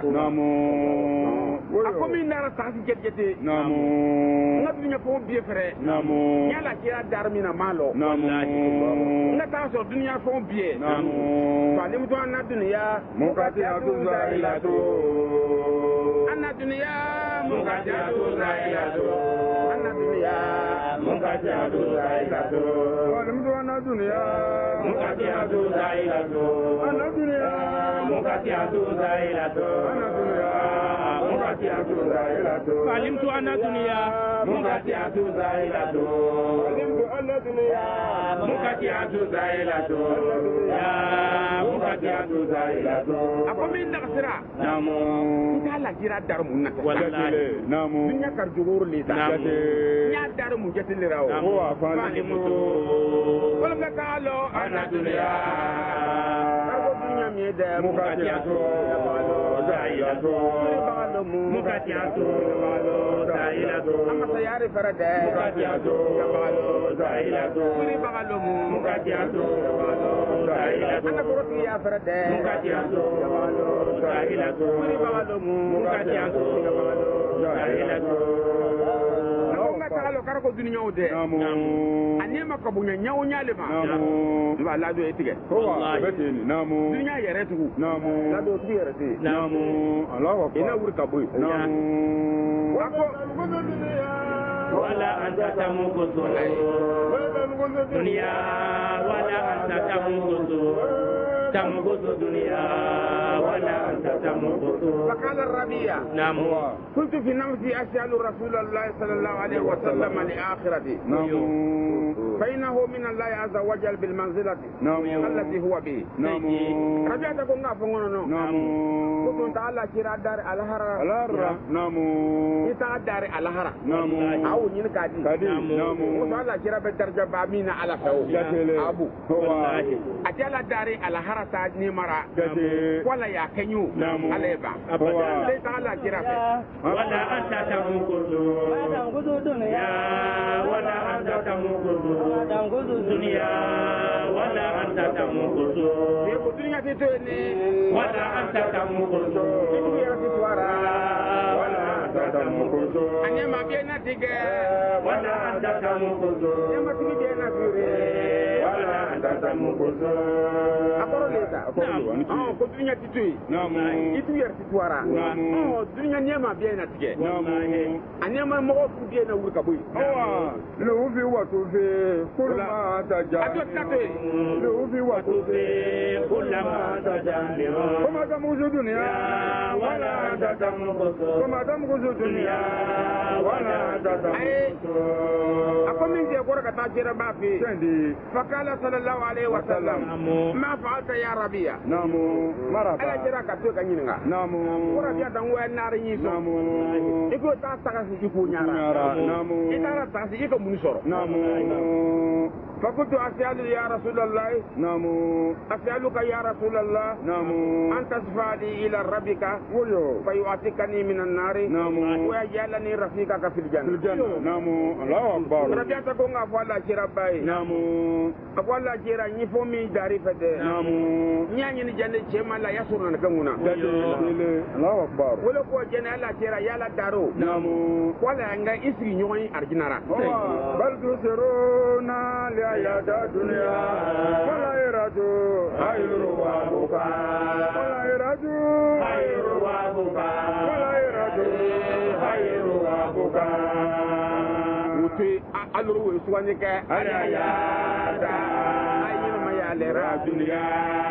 Speaker 1: ako minara tasi jetjete na dunya fon biye fere nyala kira darmina malo na taso dunya fon biye فعلمت أن الدنيا مقطعة زائلة أن الدنيا مقطعة زائلة أن الدنيا مقطعة زائلة فعلمت أن الدنيا مقطعة زائلة أن الدنيا مقطعة زائلة أن الدنيا مقطعة زائلة فعلمت أن الدنيا مقطعة زائلة فعلمت أن الدنيا مقطعة زائلة apa min daga sira namu kala jira dar mun na wallahi namu dunya kar juguru li ta nya dar mun jetil rawo wa fani mutu wala ga kalo ana dunya argo dunya mi da mukatiyatu zailatu mukatiyatu zailatu amma sayari farada mukatiyatu zailatu mukatiyatu أنا قلت يا فرد مكاتيانتو زاهلتو مكاتيانتو زاهلتو نعم تعالوا كاركو دنيا ودي أني ما كبونا نياو نيالما لا لا دو إتيجي والله نعم دنيا يرتو نعم لا دو تبي يرتي نعم الله أكبر إنا وركبوي نعم ولا أنت تموت دنيا ولا أنت تموت دنيا ولا أنت تموت فقال الربيع نعم كنت في نفسي أسأل رسول الله صلى الله عليه وسلم لآخرتي نعم فإنه من الله عز وجل بالمنزلة نعم التي هو به نعم ربيع تكون نافعون نعم كنت تعالى كرا دار الهرة نعم يتعى دار الهرة نعم أو ينكادي نعم وتعالى كرا بدرجة بامين على فو أبو أجل دار الهرة تاجني مرا ولا يا كنيو عليبا ليس على كرا ولا أنت تموت دنيا ولا أنت تموت دنيا ولا أنت تموت الدنيا تتوني ولا أنت تموت ولا أنت تموت أنا ما بينا تيجي ولا أنت تموت يا ما تيجي بينا فيري ولا
Speaker 3: tatamukuso
Speaker 1: akoro leta ko dunya titui itu yer titwara dunya nyama bien na tige anyama mo ko bien na wurka boy
Speaker 3: lu fi watu fi kulma taja lu fi watu fi kulma taja kuma tamukuso dunya wala tatamukuso kuma tamukuso dunya wala tatamukuso
Speaker 1: akomin je ko ka ta jira ba fi fakala sallallahu alaihi wasallam ma fa'alta ya rabiya
Speaker 3: namu maraba
Speaker 1: ala jira ka to kan yinga
Speaker 3: namu
Speaker 1: rabiya dan wa nar yi so
Speaker 3: namu
Speaker 1: iko ta saka si iko nyara
Speaker 3: namu
Speaker 1: itara ta si iko mun soro
Speaker 3: namu
Speaker 1: fakultu as'alu ya rasulullah
Speaker 3: namu
Speaker 1: as'aluka ya rasulullah
Speaker 3: namu
Speaker 1: anta tasfali ila rabbika
Speaker 3: woyo
Speaker 1: fayu'atikani minan nari
Speaker 3: namu
Speaker 1: wa yaj'alani rafiqaka fil jannah
Speaker 3: namu Allahu akbar
Speaker 1: rabiya ta ko nga fala jira bay
Speaker 3: namu
Speaker 1: akwala jira ni fo mi dari fede
Speaker 3: namu
Speaker 1: nyanyi ni jande chema la yasurna na kanguna
Speaker 3: dele Allahu akbar
Speaker 1: wala ko jene ala jira yala daro
Speaker 3: namu
Speaker 1: wala nga isri nyoy arjinara
Speaker 3: bal tusiruna li ayata dunya wala iradu khairu wa buka wala iradu khairu wa buka wala iradu khairu wa buka
Speaker 1: wuti aluru we suwani ke
Speaker 3: ayata
Speaker 1: ayin ma ya lera
Speaker 3: dunya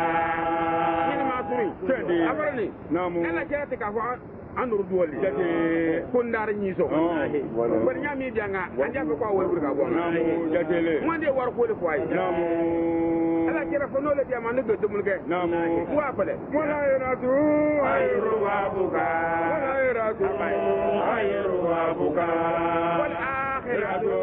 Speaker 1: ni ma turi
Speaker 3: tedi
Speaker 1: abarani
Speaker 3: namu
Speaker 1: ala jira te ka fo anuru duwali
Speaker 3: tedi
Speaker 1: kundar nyi so bari nyami bianga anja ko wa burka bo
Speaker 3: namu jatele
Speaker 1: mwande war ko le kwai
Speaker 3: namu
Speaker 1: ala jira fo no le dia manu do dumul ke
Speaker 3: namu
Speaker 1: wa pale
Speaker 3: wala iradu khairu wa buka wala iradu khairu wa buka
Speaker 1: wal akhiratu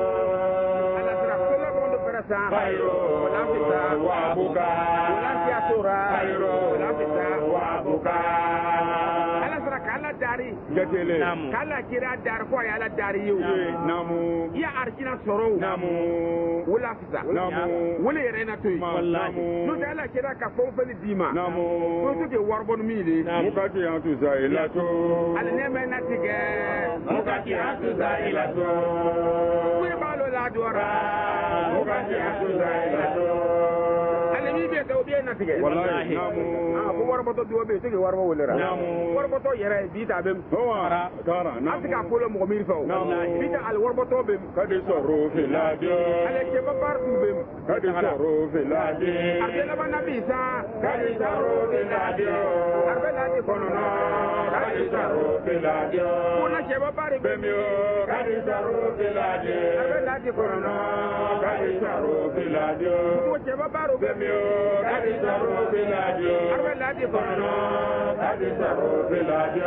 Speaker 1: ala sira kullu ko perasa
Speaker 3: khairu
Speaker 1: wala fita
Speaker 3: wa buka
Speaker 1: wala tiatura
Speaker 3: khairu
Speaker 1: wala fita
Speaker 3: wa buka
Speaker 1: ala sira kala dari
Speaker 3: jatele
Speaker 1: kala kira dar ko ya ala dari yu
Speaker 3: namu
Speaker 1: ya arjina soro
Speaker 3: namu
Speaker 1: wala fita
Speaker 3: namu
Speaker 1: wala yerena toy
Speaker 3: wallahi
Speaker 1: no dala kira ka fo feli dima
Speaker 3: namu
Speaker 1: ko to ke warbon mili
Speaker 3: mukati antu zailato
Speaker 1: ala ne me na tige
Speaker 3: mukati antu zailato
Speaker 1: we balo la dora
Speaker 3: mukati antu zailato
Speaker 1: ala mi be ka obi na tige
Speaker 3: wallahi namu
Speaker 1: ko warbo to do be tige warbo wolera
Speaker 3: namu
Speaker 1: warbo to yere bi ta bem
Speaker 3: Tara namu
Speaker 1: atika ko lo mo mi faw bi ta al warbo to bem
Speaker 3: kadi soro filade
Speaker 1: ala ke ba partu bem
Speaker 3: kadi soro filade
Speaker 1: abdela ba nabi sa
Speaker 3: kadi soro filade
Speaker 1: abdela di kono no
Speaker 3: kadi soro filade
Speaker 1: kuna ke ba pare bem
Speaker 3: bemio kadi soro filade
Speaker 1: abdela di kono no
Speaker 3: kadi soro filade
Speaker 1: ko ke ba pare bem
Speaker 3: bemio kadi soro filade
Speaker 1: abdela di kono no
Speaker 3: kadi soro filade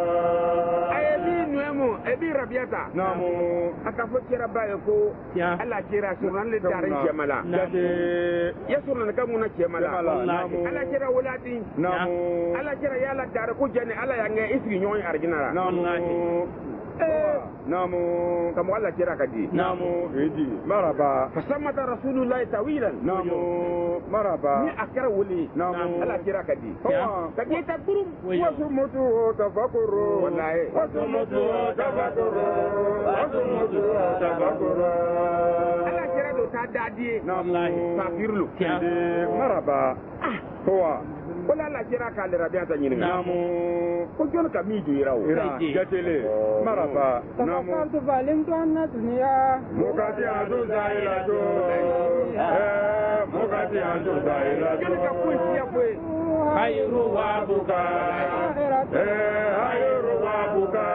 Speaker 1: ayebi nuemu ebi rabiata
Speaker 3: namu
Speaker 1: akafo kira baye ko ala kira sunan le dare jamala
Speaker 3: jate
Speaker 1: ya sunan ka muna jamala
Speaker 3: namu
Speaker 1: ala kira wulati
Speaker 3: namu
Speaker 1: ala kira yala dare ko jene ala ya nge isri nyoy arginara
Speaker 3: namu namu
Speaker 1: kamo ala kira kadi
Speaker 3: namu edi maraba
Speaker 1: fasamata rasulullahi tawilan
Speaker 3: namu maraba
Speaker 1: ni akara wuli
Speaker 3: namu
Speaker 1: ala kira kadi kadi ta kurum
Speaker 3: wasumutu tafakuru
Speaker 1: wallahi
Speaker 3: wasumutu tafakuru wasumutu tafakuru
Speaker 1: ala kira do ta dadie
Speaker 3: namu
Speaker 1: fafirlu
Speaker 3: edi maraba towa
Speaker 1: wala la kira ka le rabiata nyini
Speaker 3: namu
Speaker 1: ko jon ka mi do irawo
Speaker 3: ira jatele maraba namu
Speaker 2: تفكرت فعلمت أن الدنيا
Speaker 3: mukati antu zailato mukati antu zailato
Speaker 1: jon ka ko siya ko
Speaker 3: khairu wa buka khairu wa buka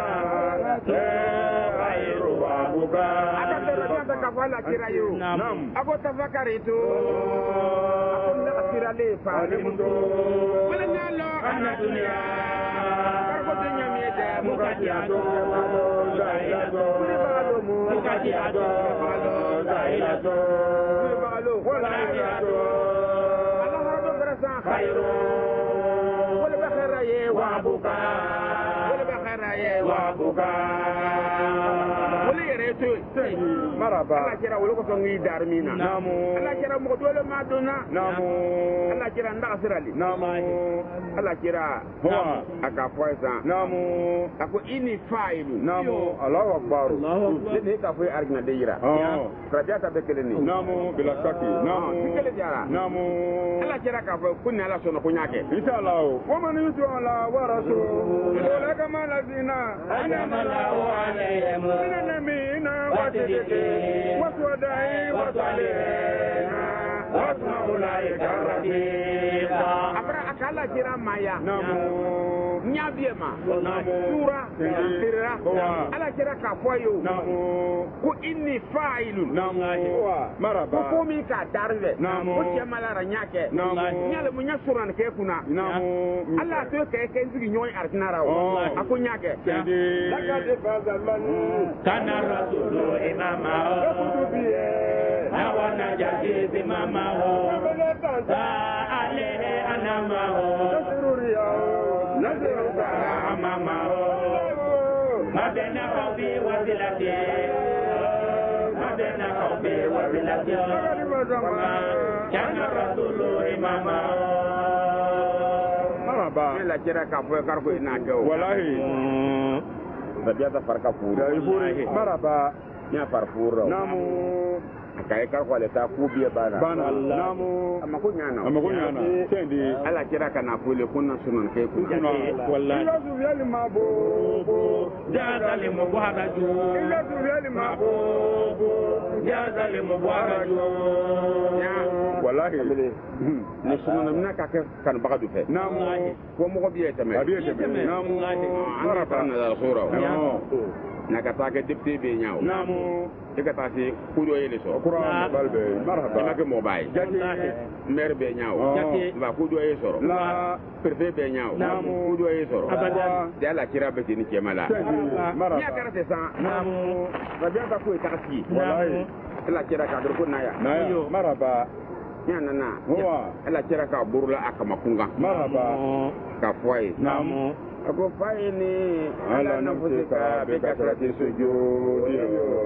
Speaker 3: khairu wa buka
Speaker 1: aka le rabiata ka wala kira yo
Speaker 3: nam
Speaker 1: ako tafakari to ako na kira le fa
Speaker 3: alimundo
Speaker 1: wala nyalo
Speaker 3: anna dunya
Speaker 1: ko dunya mi de
Speaker 3: mukati antu zailato mukati antu zailato wala yato
Speaker 1: Allah harado berasa
Speaker 3: khairu
Speaker 1: wala bakhara ye
Speaker 3: wa buka
Speaker 1: wala bakhara ye
Speaker 3: wa buka
Speaker 1: wala yere to
Speaker 3: maraba
Speaker 1: ala kira wolo ko ngi darmina
Speaker 3: namu
Speaker 1: ala kira mo dole ma dona
Speaker 3: namu
Speaker 1: ala kira nda sirali
Speaker 3: namu
Speaker 1: ala kira
Speaker 3: huwa
Speaker 1: aka foisa
Speaker 3: namu
Speaker 1: ako ini failu
Speaker 3: namu Allahu akbar
Speaker 1: ne ka foi argna de yira radiata bekele ni
Speaker 3: namu bila shaki namu
Speaker 1: bekele jara
Speaker 3: namu
Speaker 1: ala kira ka foi kunna ala sono kunyake
Speaker 3: inshallah wa man yutu ala wa rasul la kama lazina ana malahu alayhim min namina wa tadiki wa swadai wa salina wa ulaika rafiqa
Speaker 1: abra akala kira maya
Speaker 3: namu
Speaker 1: nyabiema
Speaker 3: namu
Speaker 1: sura sirra ala kira ka foyo
Speaker 3: namu
Speaker 1: ku inni fa'ilun
Speaker 3: namu maraba
Speaker 1: ko mi ka darle
Speaker 3: namu
Speaker 1: ko jamala ra nyake
Speaker 3: namu
Speaker 1: nyale mu nyasuran ke kuna
Speaker 3: namu
Speaker 1: Allah to ke nzigi nyoy artinara o ako nyake
Speaker 3: lakad faza man
Speaker 4: kana rasulu imama
Speaker 3: kutubiye
Speaker 4: awana jazi mama ho sa alehe anama ho
Speaker 3: sururiya
Speaker 4: naziru sa mama ho madena qawbi wasilati madena qawbi wasilati kana rasulu imama
Speaker 3: maraba
Speaker 1: la kira ka fo kar ko ina ke
Speaker 3: wallahi
Speaker 1: rabiata farka furu
Speaker 3: maraba
Speaker 1: nya farfuro
Speaker 3: namu
Speaker 1: kay kar ko le ta ku biye bana
Speaker 3: namu
Speaker 1: amako nyana
Speaker 3: tendi
Speaker 1: ala kira kana fule kunna sunan kay ku
Speaker 4: wallahi
Speaker 3: ila su yali mabo
Speaker 4: jaza le mubaraju
Speaker 3: ila su yali mabo
Speaker 4: jaza le mubaraju
Speaker 3: wallahi
Speaker 1: ne sunan na ka kan baga du fe
Speaker 3: namu
Speaker 1: ko mo ko biye tamé
Speaker 3: namu
Speaker 1: maraba na sura na ka ta ke dipte be nyaaw
Speaker 3: namu
Speaker 1: e ka ta si kudo yele so
Speaker 3: Quran balbe marhaba
Speaker 1: ma ke mo bay mer be nyaaw ba kudo yele so
Speaker 3: la
Speaker 1: prefe be nyaaw kudo yele so da la kira be ni kemala
Speaker 3: marhaba
Speaker 1: ya karate sa
Speaker 3: namu
Speaker 1: rabiata ko ta si
Speaker 3: wallahi
Speaker 1: la kira ka dur ko naya
Speaker 3: marhaba
Speaker 1: ya nana
Speaker 3: huwa
Speaker 1: la kira ka burla akama kunga
Speaker 3: marhaba
Speaker 1: ka foi
Speaker 3: namu
Speaker 1: ako faini
Speaker 3: ala nafsika bi kasrati sujudi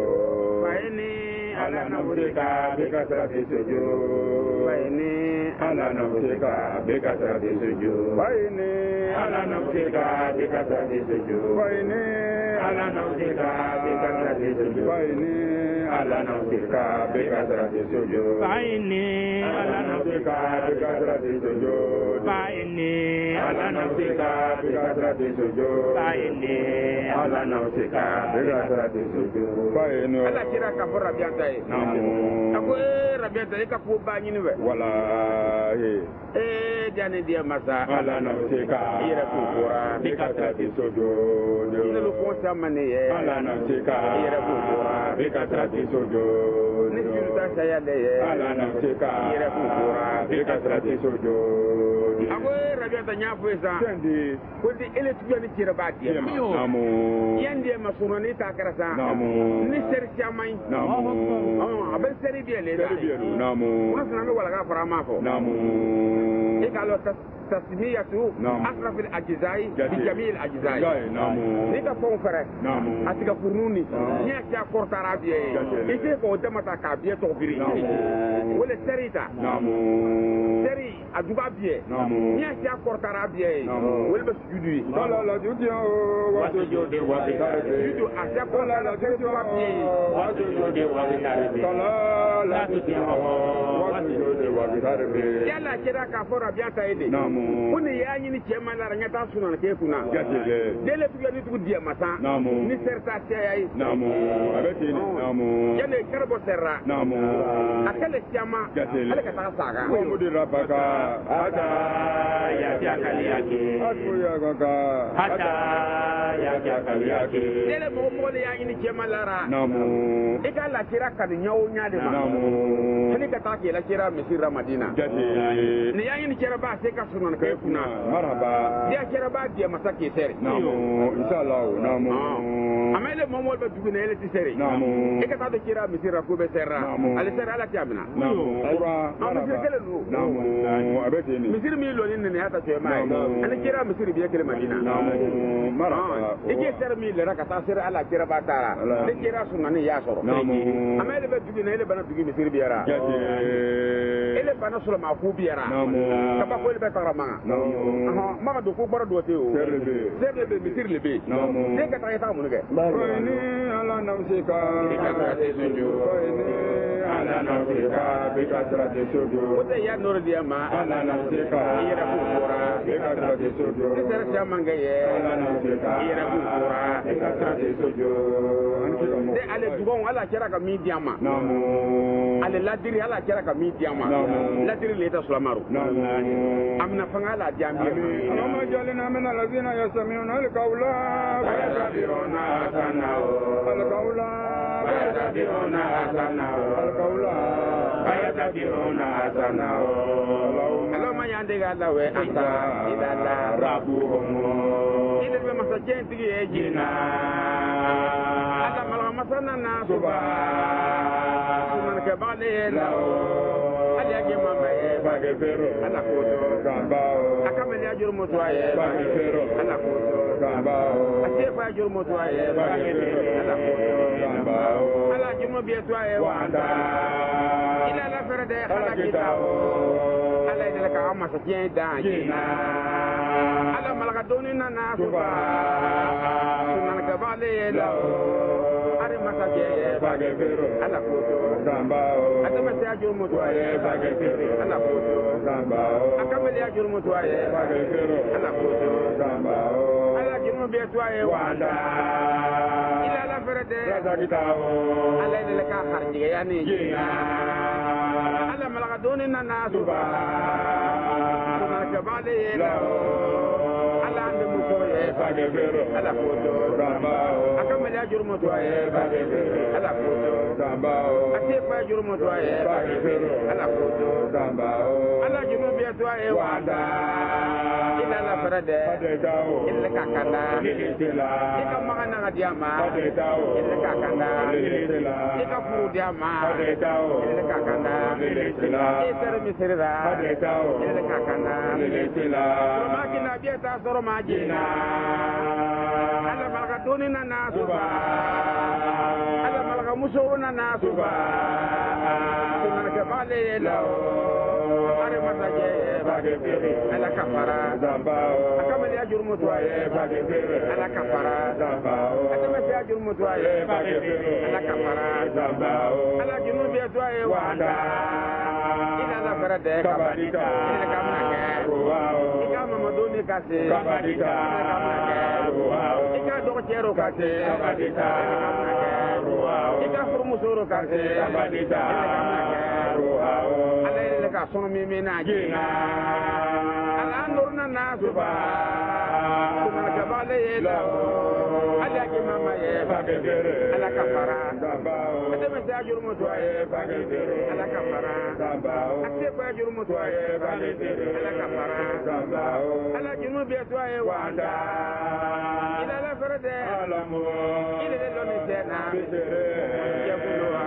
Speaker 1: faini ala nafsika
Speaker 3: bi kasrati sujud
Speaker 1: faini
Speaker 3: ala nafsika bi kasrati sujud faini ala nafsika bi kasrati sujud faini ala nafsika bi kasrati sujud faini ala nafsika bi kasrati sujud
Speaker 4: faini
Speaker 3: ala nafsika bi kasrati sujud
Speaker 4: faini
Speaker 3: ala nafsika bi kasrati sujud
Speaker 4: faini
Speaker 3: ala nafsika bi kasrati sujud faini
Speaker 1: ala kira ka fo rabiata e ako rabiata e ka ko ba nyini we
Speaker 3: wallahi
Speaker 1: jane dia masa
Speaker 3: ala nafsika
Speaker 1: ira ko kora
Speaker 3: bi kasrati sujud
Speaker 1: ina lu ko samane ye
Speaker 3: ala nafsika
Speaker 1: ira ko kora
Speaker 3: bi kasrati sujud
Speaker 1: ni julta saya de ye
Speaker 3: ala nafsika
Speaker 1: ira ko kora
Speaker 3: bi kasrati sujud
Speaker 1: ako rabiata nya fo esa
Speaker 3: tendi
Speaker 1: ko di ele tuya ni kira ba dia
Speaker 3: namu
Speaker 1: yande masuna ni ta karasa
Speaker 3: namu
Speaker 1: ni ser chamai
Speaker 3: namu
Speaker 1: aben seri bien le
Speaker 3: namu
Speaker 1: kuna sana wala ga fara ma fo
Speaker 3: namu
Speaker 1: ikalo tasmiyatu asraf al ajzai bi jami' al ajzai
Speaker 3: namu
Speaker 1: ni ka fon fere
Speaker 3: namu
Speaker 1: asiga furnuni nya cha korta rabie ite ko demata ka bie to biri wala serita
Speaker 3: namu
Speaker 1: seri aduba bie
Speaker 3: namu
Speaker 1: nya cha korta rabie wala bas judi
Speaker 3: la la judi wa judi wa
Speaker 1: judu asia korta la judi wa bie
Speaker 4: wa judi wa bitarbi
Speaker 3: la judi wa judi wa bitarbi
Speaker 1: yalla kira ka fora biata ide kuni ya nyini chema la ranyata sunan ke kuna dele tu yani tu dia masa ni serta tayai
Speaker 3: abeti namu
Speaker 1: yale karbo serra akale chama ale ka ta saga
Speaker 3: wa mudira baka
Speaker 4: hata ya jakali yake
Speaker 3: akuya kaka
Speaker 4: hata ya jakali yake
Speaker 1: dele mo mo le ya nyini chema la ra ika la kira ka nyawo nyade ma hani ka ta ke la kira misira madina ni ya nyini kira ba sai ka sunan kai kuna
Speaker 3: marhaba
Speaker 1: dia kira ba dia masa ke sere
Speaker 3: inshallah
Speaker 1: amele momol ba dugune ele ti sere e ka ta do kira misira ko be serra ale serra ala tiamna misir kele lu misir mi lo ni ne hata to mai ana kira misir biya kele madina e ke serra mi le raka ta serra ala kira ba tara ne kira sunna ni ya soro amele ba dugune ele bana dugi misir biara ele bana solo ma ku biara ka ba ko ele ba tara ma do ko baro do te o serre be misir le be ne ka ta mun ke
Speaker 3: ni ala nafsika ala nafsika bi kasrati sujud
Speaker 1: o te ya nor dia ma
Speaker 3: ala nafsika
Speaker 1: yera ku kora
Speaker 3: bi kasrati sujud
Speaker 1: serre ya manga ye
Speaker 3: ala nafsika
Speaker 1: yera ku kora
Speaker 3: bi kasrati sujud
Speaker 1: de ale dugon ala kera ka mi diama ale ladiri ala kera ka mi diama ladiri le ta sulamaru amna fanga la diambi
Speaker 3: amma jalina min alladhina yastami'una alqawla فيتبعون أحسنه القولا فيتبعون أحسنه القولا فيتبعون أحسنه
Speaker 1: اللهم يندق الله أنت إذا لا
Speaker 3: ربهم
Speaker 1: إذا بمسجين تجي جنا هذا ملغ مسنا سبحان كبالي له أليك ماما
Speaker 3: فاغفر
Speaker 1: أنا كوتو أكمل يا جرم توي
Speaker 3: فاغفر
Speaker 1: أنا كوتو أشيء فاجر متوي أنا كوتو ألا جرم بيتوي واندا إلى لا فرد خلا كتاو ألا إذا لك عم سجين داجينا ألا ملغ دوننا ناسوبا سنان كبالي له أري مسجين
Speaker 3: فاغفر
Speaker 1: أنا كوتو أتمنى سياجر متوي فاغفر أنا كوتو أكمل يا جرم متوي
Speaker 3: فاغفر
Speaker 1: أنا كوتو
Speaker 3: ألا
Speaker 1: جرم بيتوي واندا إلى لا فرد ألا إذا لك خرج يعني ألا ملغ دوننا ناسوبا سنان كبالي له ألا عند متوي
Speaker 3: فاغفر
Speaker 1: أنا كوتو أكمل يا جرم متوي فاغفر أنا كوتو أشيء فاجر متوي أنا كوتو ألا جرم بيتوي واندا إلى لا فرد إلا كاكانا إلا مغانا غدياما إلا كاكانا إلا فرو دياما إلا كاكانا إسر مسيرا إلا كاكانا سرما كنا بيتا سرما جينا ألا ملغا دوننا ناسوبا ألا ملغا مسونا ناسوبا سنان كبالي لو أري مساجي ألا كفارا أكمل يا جرم توي ألا كفارا أتمنى يا جرم توي ألا كفارا ألا جرم بيتوي واندا إلى لا فرد كباديكا إلى كامنك إكا ممدوني كاسي كباديكا إلى كامنك إكا دوكتيرو كاسي كباديكا إلى كامنك إكا فرمسورو كاسي كباديكا إلى كامنك ألا إلى كاسون ميمينا جينا ألا نورنا ناسوبا سنان كبالي له ألا كماما يفاقفر ألا كفارا أتمنى يا جرم توي ألا كفارا أكتب يا جرم توي ألا كفارا ألا جرم بيتوي واندا إلى لا فرد إلى لونسينا يقولوا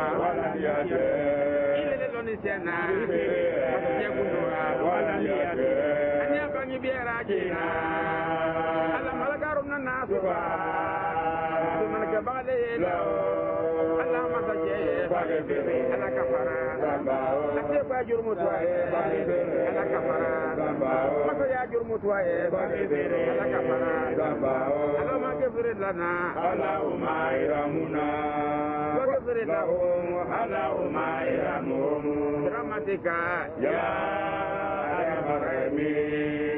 Speaker 1: إلى لونسينا يقولوا أن يبني بيراجينا ألا ملكارنا ناسوبا سنان كبالي له ألا مسجي ألا كفارا أكتب يا جرم توي ألا كفارا مسجي يا جرم توي ألا كفارا ألا ما كفر لنا
Speaker 3: اللهم ارحمنا
Speaker 1: وكفر لهم
Speaker 3: اللهم ارحمهم
Speaker 1: برحمتك
Speaker 3: يا ارحم الراحمين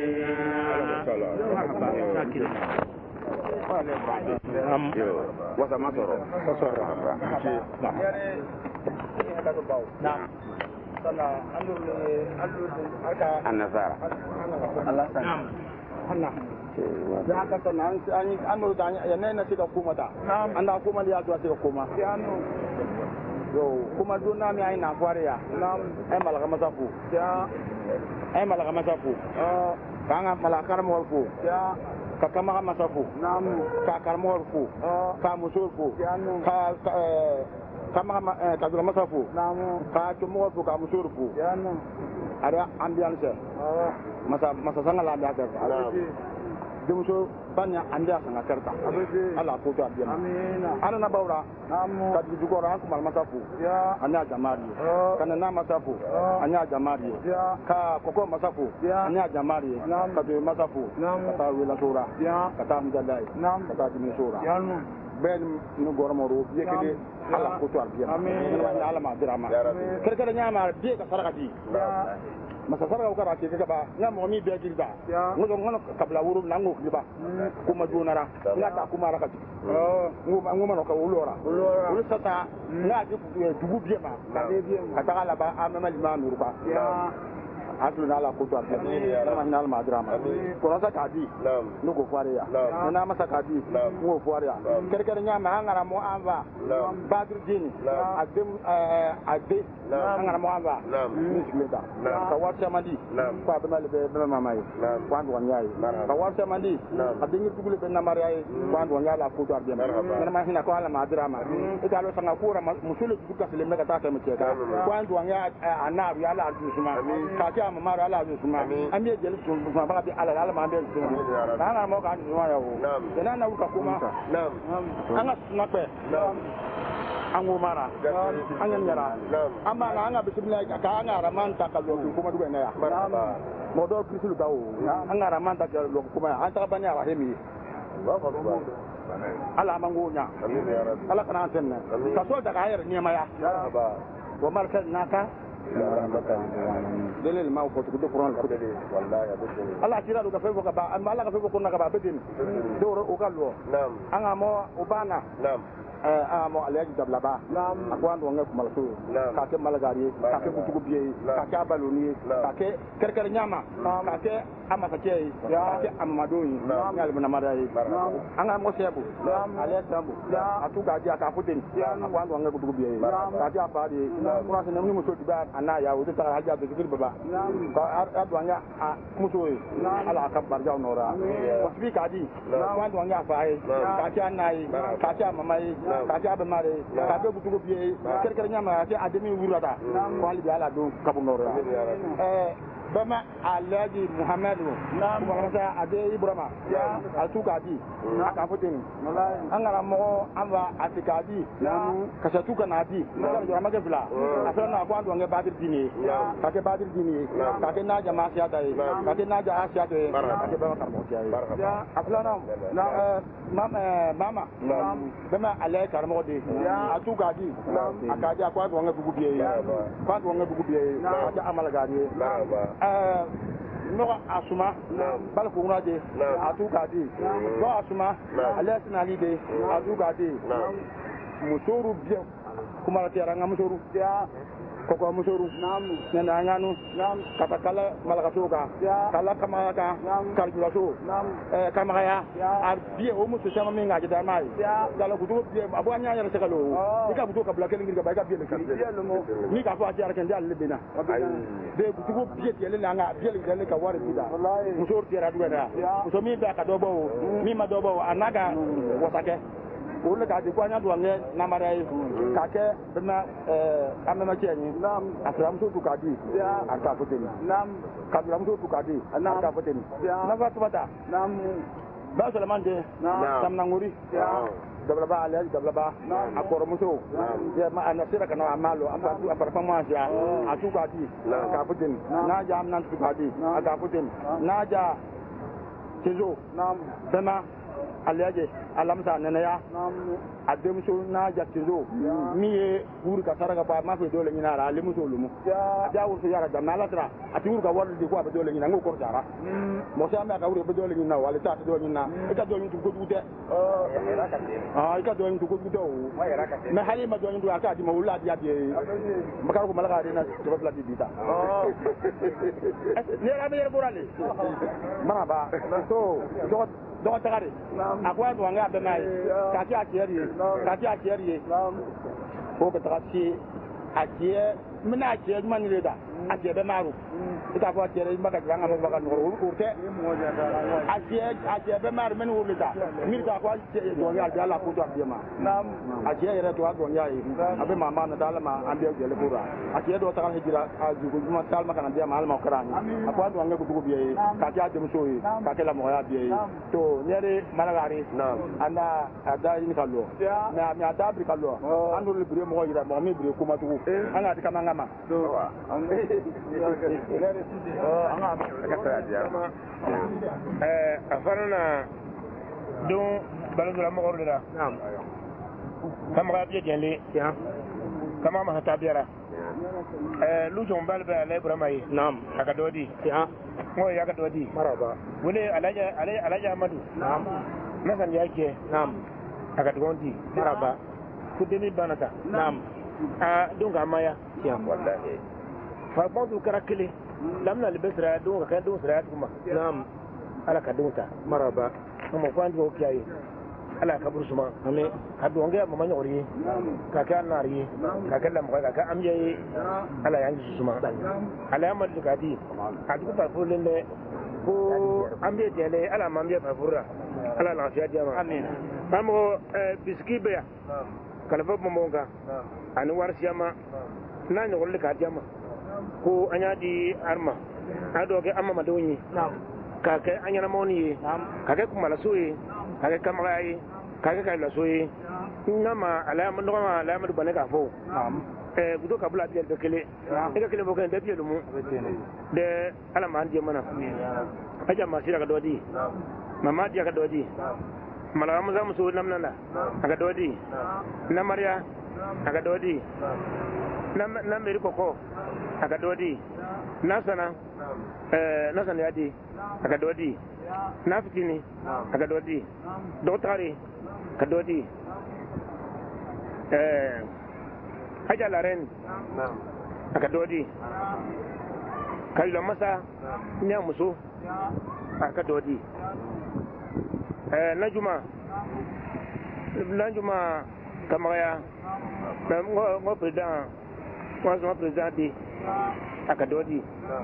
Speaker 1: wasa masoro annasara
Speaker 2: ya haka sannan an nuna da yanayi na shiga kuma da an da kuma ya zuwa shiga kuma yo kuma duna mi ai na kwariya ai malaka masafu ai malaka masafu kanga malakar mo ko ka kama masafu ka karmor fu ka musul fu ka kama ka dura masafu ka tumo fu ka musul fu ada ambiance masa sanga la da demuso banya anda sanga kerta ala ko to abiyama ana na bawra ka dugora ko mal masafu anya jamari kana na masafu anya jamari ka koko masafu anya jamari ka do masafu ka wela sura ka ta mudalai ka ta dimi sura ben no gormoro yekede ala ko to abiyama ala ma dirama kerkere nyama de ka sarakati masasara ukara ke ba nga mo mi be girda ngono kabla wuru nango kiba kuma junara nga ta kuma rakati nguma no ka ulora ulu sata nga ji dugu biema ka ta ala ba amama lima nurba aslu na ala kutu abdi na hinal madrama ko rasa kadi no go fare ya na masa kadi ngo fare ya kerkere nya ma ngara mo amba badr dini ade ngara mo amba mismeda ka wata mandi ko abmal be mamai kwandu wanyai ka wata mandi adingi tugule be namari ai kwandu wanyala kutu abdi na ma hina ko ala madrama ita lo sanga kura musulu tuka sele meka ta ka muteka kwandu wanya anabi ala azuma ka mara ala suma ambe jeli suma ba bi ala ma ambe suma ana mo ka suma ya wo ina na uka kuma anga suma pe angu mara anga nyara amma na anga bismillah ka anga ramanta ka lo kuma duwe na ya mo do kristu ba wo anga ramanta ka lo kuma an ta banya rahimi ala mangunya ala kana sanna ka so daga ayar ne maya wa markan naka dalil ma ko to Quran ko dalil wallahi Allah tira do ka fe ko ba amma Allah ka fe ko na ka ba bedin do ro o gallo anga mo ubana mo alaji dablaba akwan do ngak malso ka ke malagari ka ke butugo biye ka ke abaloni ka ke kerker nyama ka ke amasa ke ka ke amadoi nyal bana marai anga mo sebu ale tambu atu ga dia ka futin akwan do ngak butugo biye ka ke afadi kuna se nemi mo so diba ana ya wuta ta haja da zikir baba ka adwanya muso ala ka barja nora ko bi ka di akwan do ngak faai ka ke anai ka ke mamai ka ja ba mare ka be butugo biye kerker nyama ati ademi wurata ko ali bi ala do kabu noro bama alaji muhammadu kuma sa ade ibrahima atuka di aka fotin angara mo amba atikadi ka satuka na di ngara jora maga bla afra na kwa ndo nge badir dini ka ke badir dini ka ke na jama sia dai ka ke na ja asia dai ka ke ba ka mo ja afla na mama bama alai karmo de atuka di aka ja kwa ndo nge bugu biye kwa ndo nge bugu biye ka amala gadi no asuma bal ko ngade atu gadi no asuma alasna libe atu gadi musuru bien kuma la teranga musuru koko musuru nana nganu kata kala malaka suka kala kamaka kalbula so kamaya arbie o musu sama minga jida mai dala kudu bie abanya ya sekalo ika buto kabla kele ngira baika bie ni ka fa tiara kende alle bina de kudu bie tiele nanga bie le ka wari bida musur tiara duena so mi ba ka dobo mi ma dobo anaga wasake ule ka di kwanya duange na marai ka ke bema amema chenyi asram so tukadi aka poteni ka asram so tukadi aka poteni na va tubata ba salamande samnanguri dablaba ale dablaba akoro muso ya ma anasira kana amalo apa performance ya atukadi ka poteni na ja amnan tukadi aka poteni na ja tizo bema alaje alamsa nanaya ademso na jatizo miye buru ka saraga ba ma fe dole nyina ra limuso lumu ja wo so yara da malatra ati buru ka wal di ko ba dole nyina ngo ko jara mo sa ma ka wuri ba dole nyina wala ta dole nyina ika dole ntu ko dute ika dole ntu ko dute o ma hali ma dole ntu aka di ma wula di adi makar ko malaga dina to ba di dita ne ra be borale mana ba to do tagare akwa do nga be mai ka ti akiyari ko ka tagasi akiye mina akiye man reda aje be maru ita ko tere mbaka janga mo baka no urte aje be maru men wulita mirta ko do ya dala ko to abema aje yere to do ya yi abe mama na dala ma ambe jele bura aje do ta hijira ajugo juma talma kana biya mal ma karani akwa do ngego dugo biye ka ja dem soyi ka kala mo ya biye to nyere malagari ana ada ini kallo na mi ada bri kallo ando le bri mo yira mo mi bri ko ma tugu ana tika mangama do
Speaker 3: afarana don balagura mo ordira kamara biye jende kama ma hata biara lu jon balba le buramai nam aka dodi ngo ya ka dodi maraba wule alaja amadu nam nasan yake nam aka dondi maraba kudeni banata nam dunga maya wallahi fa bondu karakile lamna libesra dunga kan dunga sra kuma nam ala ka dunta maraba mo kwandu kiyaye ala ka bursuma ame ka donga mo manyori ka ka nari ka ka lam ka amje ala yanji suma ala amal dukati adu pa fulende ko ambe tele ala mambe pa furra ala la fiya jama amin bamo biskibe ya kala bob mo monga an war siyama na nyol ka jama ko anyadi arma adoge amma madoni ka ka anyana moni ka ka kuma la suyi ka ka kamrai ka ka la suyi nama alama ndoma alama dubane ka fo gudo kabula biel bekele ega kele boken de bielu mu de ala man je mana aja masira ka dodi mama dia ka dodi mala mu zamu so namnanda ka dodi na maria ka dodi na meri koko ka dodi na sana yadi ka dodi na fitini ka dodi dotari ka dodi aja laren aka dodi kallo masa nya muso aka dodi najuma kamaya ngo president di aka dodi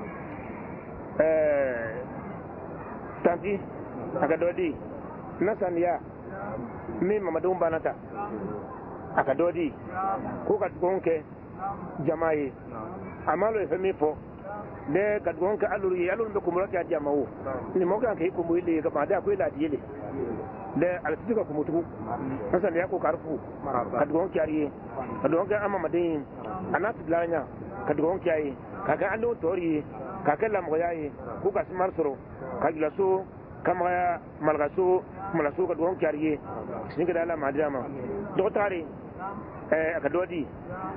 Speaker 3: tanti aka dodi nasania mi mamadou banata aka dodi ko ka gonke jama'i amalo e fami fo de ka gonke aluri be kumurati ajama'u ni mo kan ke ko mo ile ka ma da ko ila diele de altika ko mutu nasan ya ko karfu ka gonke ariye ka gonke amma madin anat blanya ka gonke ayi ka ga ando tori ka kala mo yayi ko ka smar soro ka glaso kama malgaso malaso ka gonke ariye singa dala madama do tare aka dodi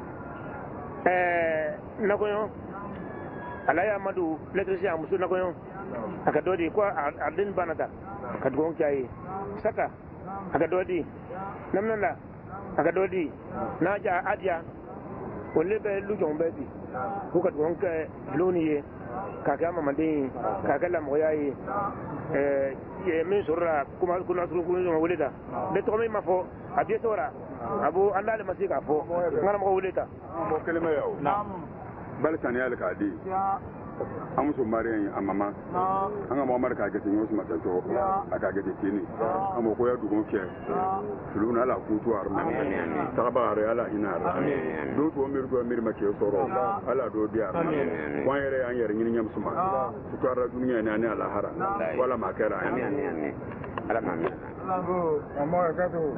Speaker 3: nakoyo alaya madu letrisi amusu nakoyo aka dodi ko ardin banata ka gon kai saka aka dodi namnanda aka dodi naja adia wolle be lujon bedi ko ka gon ka loniye ka kama mandin ka kala moyayi ye min surra kuma kuna suru kuma wulida de to me mafo abiyetora abu Allah le masika fo ngana mo wulita
Speaker 5: mo kelema yawo balkan ya alkadi amuso mariyan amama anga mo marka gete nyosu matato aka gete tini amo ko ya dugon ke fuluna la kutu arma taba are ala hinar do to mir make soro ala do dia wan yere an yere nyini nyam suma to ara dunya ne ani ala hara wala makera ani ala mamme amo ka to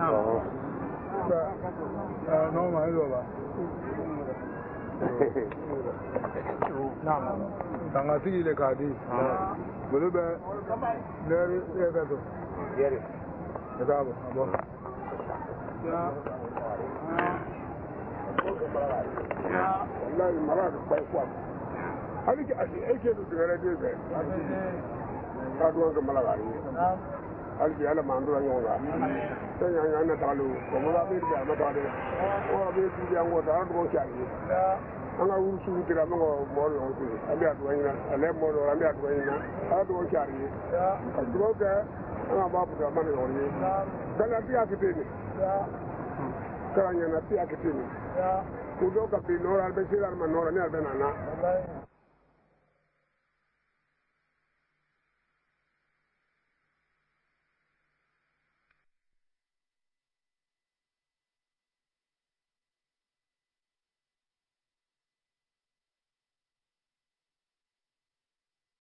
Speaker 5: no ma lo ba tanga sigi le kadi bulu be leri e ka to yeri da ba abo wallahi mara ko kwa ali ke ake do gare de be ka do ga mala gari albi ala mandura nyonga tanya nyana talu ko mala be da ma tade o be ti ya ngota do ko chali anga urusu dira mo mo lo ko abi adu ina ale mo lo abi adu ina adu ko chali ka do ga anga ba bu da man lo ni kala ti akitini kala nyana ti akitini ko do ka bi no albe sirar man no ni albe nana